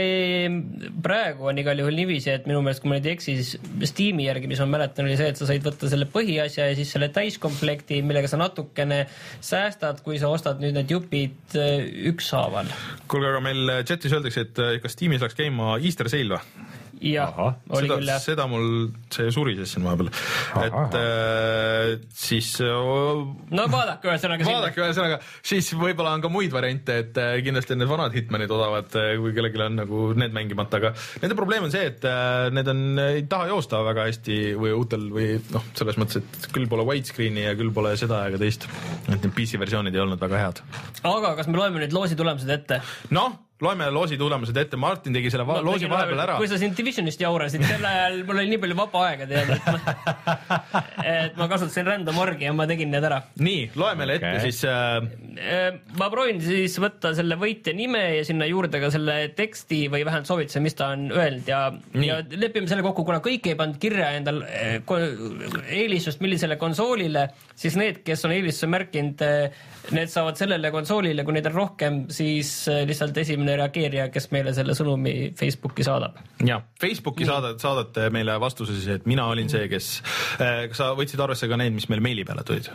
Praegu on igal juhul niiviisi, et minu meelest, kui ma nüüd ei eksi, siis Steam'i järgi, mis ma mäletan, oli see, et sa said võtta selle põhiasja ja siis selle täiskomplekti, millega sa natukene säästad, kui sa ostad nüüd need jupid ükshaaval. Kuulge, aga meil chatis öeldakse, et kas Steamis läks käima Easter sale või? jah, oli seda, küll jah. seda mul see surises siin vahepeal, et äh, siis no vaadake ühesõnaga vaadake ühesõnaga, siis võib-olla on ka muid variante, et äh, kindlasti need vanad Hitmanid odavad, kui kellelgi on nagu need mängimata, aga nende probleem on see, et äh, need on, ei taha joosta väga hästi või uutel või noh, selles mõttes, et küll pole widescreeni ja küll pole seda ega teist, et need P C versioonid ei olnud väga head. Aga kas me loeme nüüd loosi tulemused ette? noh, loeme loosi tulemused ette, Martin tegi selle va- no, loosi vahepeal ära. Kui sa siin Divisionist jaurasid, sel ajal mul oli nii palju vaba aega teada, et ma, et ma kasutasin random orgi ja ma tegin need ära. Nii, loe meile ette okay. siis äh... ma proovin siis võtta selle võitja nime ja sinna juurde ka selle teksti või vähemalt soovituse, mis ta on öelnud ja, ja lepime selle kokku, kuna kõik ei pannud kirja endal eelistust millisele konsoolile, siis need, kes on eelistuse märkinud, need saavad sellele konsoolile, kui neid on rohkem, siis lihtsalt esimene reageerija, kes meile selle sõnumi Facebooki saadab. Ja, Facebooki saadad, saadate meile vastuse siis, et mina olin see, kes... Kas sa võtsid arvesse ka need, mis meil meili peale tulid?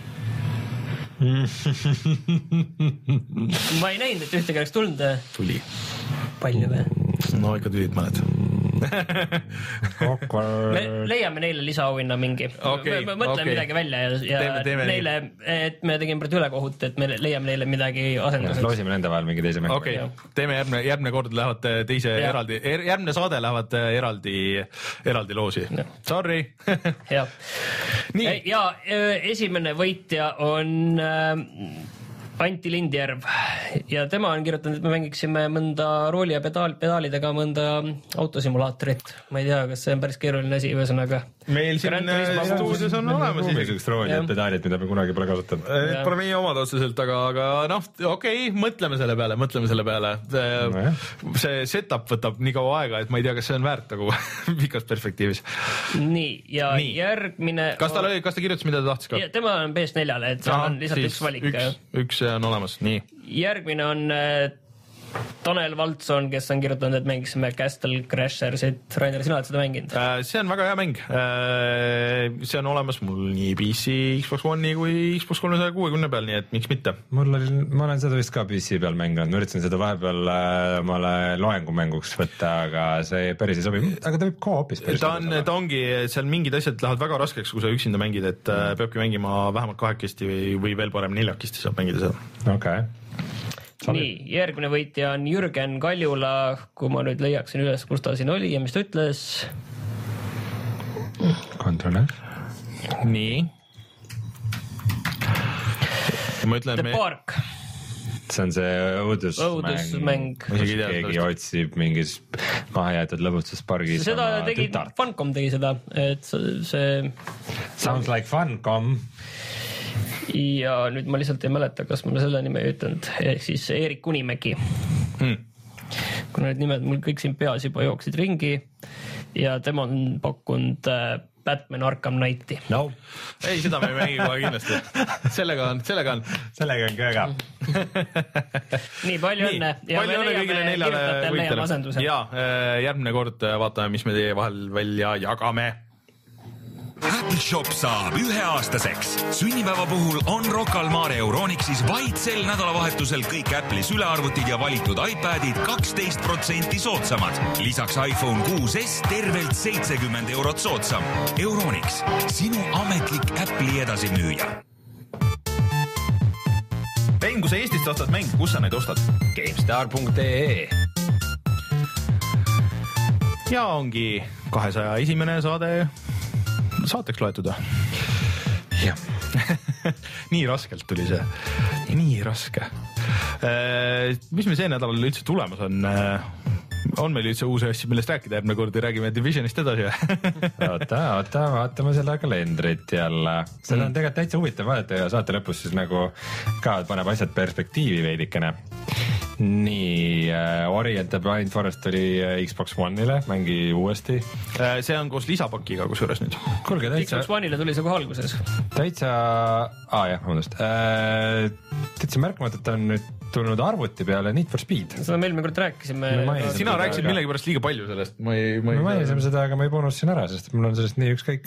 ma ei näinud, et ühtegi oleks tulnud. Tuli. Palju või? No ikka tulid mõned. me leiame neile lisaauhinna mingi okay, me mõtleme okay. midagi välja ja, ja teeme, teeme neile, et me tegime praegu ülekohut, et me leiame neile midagi asenduseks. Loosime nende vahel mingi teise mängu. okei okay., teeme järgmine, järgmine kord lähevad teise ja. eraldi er, järgmine saade lähevad eraldi eraldi loosi ja. Sorry. ja. ja esimene võitja on äh, Anti Lindjärv ja tema on kirjutanud, et me mängiksime mõnda rooli ja pedaal, pedaalidega mõnda autosimulaatorit. Ma ei tea, kas see on päris keeruline asi, ühesõnaga. Meil siin stuudios on olemas mingisugust rooli ja pedaalid, mida me kunagi pole kasutanud. Need pole meie omad otseselt, aga, aga noh, okei, okay, mõtleme selle peale, mõtleme selle peale. See, see setup võtab nii kaua aega, et ma ei tea, kas see on väärt nagu pikas perspektiivis. Nii, ja nii. järgmine... Kas ta, kas ta kirjutas, mida ta tahtis ka? Ja, tema on P S neljale, et see Aha, on lihtsalt üks valik. Üks, üks on olemas, nii. Järgmine on äh, Tanel Valtson, kes on kirjutanud, et mängisime Castle Crashersit. Rainer, sina oled seda mänginud? Äh, see on väga hea mäng. Äh, see on olemas mul nii P C, Xbox One'i kui Xbox kolmesaja kuuekümne peal, nii et miks mitte. Mul oli, ma olen seda vist ka P C peal mänginud. Ma üritasin seda vahepeal äh, omale loengumänguks võtta, aga see päris ei sobi. Aga ta võib co-opis päris ta, on, ta ongi, seal mingid asjad lähevad väga raskeks, kui sa üksinda mängid, et mm. peabki mängima vähemalt kahekesti või, või veel parem neljakisti saab mängida seda. Okei okay. Nii, järgmine võitja on Jürgen Kaljula, kui ma nüüd leiaksin üles, kus ta siin oli ja mis ta ütles. Kontrolle. Nii. Ma ütlen, The me... Park. See on see õudusmäng, õudusmäng. kus keegi otsib mingis mahajäetud lõbustuspargis. Seda tegi, Funcom tegi seda, et see... Sounds like Funcom. Ja nüüd ma lihtsalt ei mäleta, kas ma selle nime ei ütlenud, ehk siis Erik Unimägi. Hmm. Kuna need nimed mul kõik siin peas juba jooksid ringi ja tema on pakkunud Batman Arkham Knighti. No. Ei, seda me ei mängi kohe kindlasti. Sellega on, sellega on. Sellega on kööga. Nii, palju õnne. Ja palju õnne kõigile neljale võitele. Ja, järgmine kord vaatame, mis me teie vahel välja jagame. Apple Shop saab üheaastaseks. Sünnipäeva puhul on Rocca al Mare Euronixis vaid sel nädalavahetusel kõik Apple'i sülearvutid ja valitud iPadid kaksteist protsenti soodsamad. Lisaks iPhone kuus S tervelt seitsekümmend eurot soodsam. Euronix, sinu ametlik Apple'i edasimüüja. Rein, kui sa Eestist ostad mäng, kus sa neid ostad? GameStar punkt ee ja ongi kahesaja esimene saade saateks loetud. jah. nii raskelt tuli see, nii raske. Mis meil see nädal üldse tulemas on? On meil üldse uusi asju, millest rääkida järgmine kord ja räägime Divisionist edasi? oota, oota, vaatame selle kalendrit jälle. Seda on tegelikult täitsa huvitav vaadata ja saate lõpus siis nagu ka paneb asjad perspektiivi veidikene. Nii, uh, Ori and the Blind Forest oli Xbox One'ile, mängi uuesti. See on koos lisapakiga kusjuures nüüd. Kuulge, täitsa... Xbox One'ile tuli see kohe alguses. Täitsa... Aa ah, jah, vabandust. Uh, täitsa märkamata, et on nüüd tulnud arvuti peale Need for Speed. Seda me eelmine kord rääkisime. Sina rääkisid millegi pärast liiga palju sellest. Ma ei, ma ei me mainisime seda, aga ma ei bonusin ära, sest mul on sellest nii ükskõik.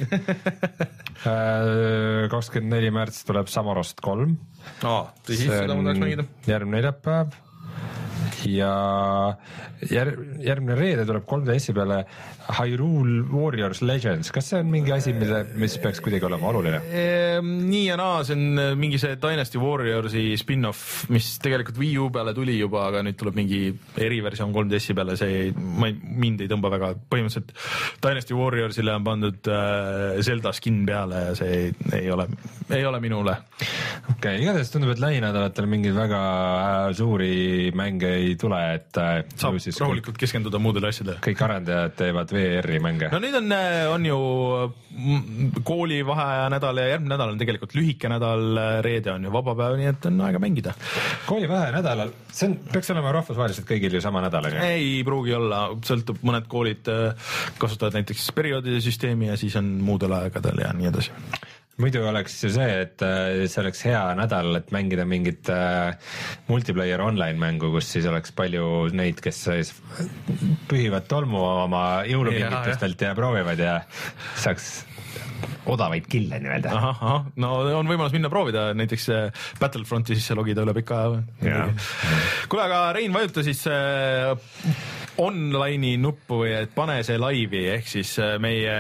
kakskümmend neli märts tuleb Samarost kolm. Aa, tõsi, seda ma tahaks mängida. Järgmine neljapäev. Ja jär, järgmine reede tuleb kolm D S-i peale Hyrule Warriors Legends. Kas see on mingi asi, mille, mis peaks kuidagi olema oluline? Ehm, nii ja naa, see on mingi see Dynasty Warriorsi spin-off, mis tegelikult Wii U peale tuli juba, aga nüüd tuleb mingi eriversioon kolm D S-i peale, see ei, ma ei, mind ei tõmba väga. Põhimõtteliselt Dynasty Warriorsile on pandud äh, Zelda skin peale ja see ei, ei, ole, ei ole minule. Okei, okay, igatahes tundub, et lähinädalatel mingeid väga suuri mänge ei tule, et saab rahulikult kõik, keskenduda muudele asjadele. Kõik arendajad teevad V R-i mänge. No nüüd on, on ju koolivaheaja nädal ja järgmine nädal on tegelikult lühike nädal, reede on ju vabapäev, nii et on aega mängida. Koolivaheaja nädalal, see on, peaks olema rahvusvaheliselt kõigil ju sama nädal. Ei pruugi olla, sõltub, mõned koolid kasutavad näiteks perioodide süsteemi ja siis on muudel aegadel ja nii edasi. Muidu oleks ju see, et see oleks hea nädal, et mängida mingit äh, multiplayer online mängu, kus siis oleks palju neid, kes siis pühivad tolmu oma jõulumingitustelt ja, ja proovivad ja saaks odavaid kille nii-öelda. Aha, aha, no on võimalus minna proovida, näiteks Battlefronti sisse logida üle pika aja. Kuule, aga Rein, vajuta siis äh, online'i nuppu või et pane see laivi, ehk siis äh, meie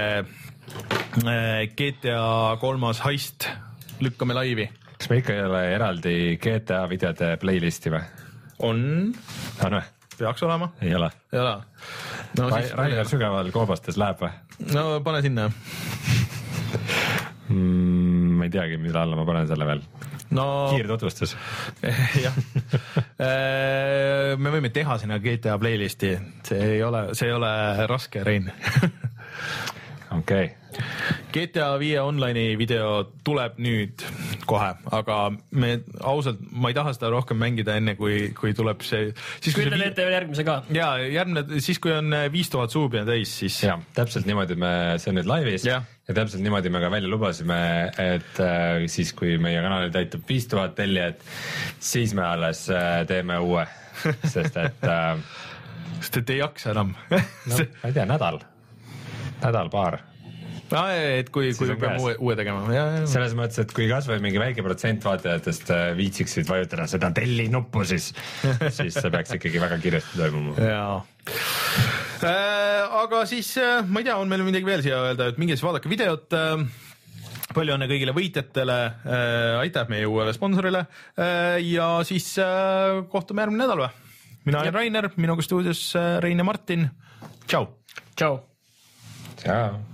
G T A kolmas heist lükkame laivi. Kas me ikka ei ole eraldi G T A videode playlisti või? On. On või? Peaks olema. Ei ole. Ei ole. No, Ra siis... Rainer sügaval koobastes läheb või? No pane sinna. mm, ma ei teagi, mille alla ma panen selle veel. No... Kiirtutvustus. jah. Me võime teha sinna G T A playlisti. See ei ole, see ei ole raske, Rein. Okei. Okay. G T A viie online'i video tuleb nüüd kohe, aga me ausalt, ma ei taha seda rohkem mängida enne, kui, kui tuleb see... Siis, kui te teete veel järgmise ka. Jaa, järgmine, siis kui on viis tuhat suubina täis, siis... Jaa, täpselt niimoodi me, see on nüüd laivis ja. ja täpselt niimoodi me ka välja lubasime, et äh, siis kui meie kanalil täitub viis tuhat tellijat, siis me alles äh, teeme uue, sest et... Äh, sest et ei jaksa enam. no, ma ei tea, nädal. Nädal paar. No, et kui, kui peame uue, uue tegema. Ja, ja. Selles mõttes, et kui kas või mingi väike protsent vaatajatest viitsiksid vajutada seda telli nuppu, siis, siis see peaks ikkagi väga kiiresti toimuma. Jaa. Äh, aga siis, ma ei tea, on meil midagi veel siia öelda, et mingi siis vaadake videot. Palju õnne kõigile võitjatele. Äh, aitäh meie uuele sponsorile. Äh, ja siis äh, kohtume järgmine nädal või? Mina olen Rainer, minuga stuudios Rein ja Martin. Tšau. Tšau. Tšau.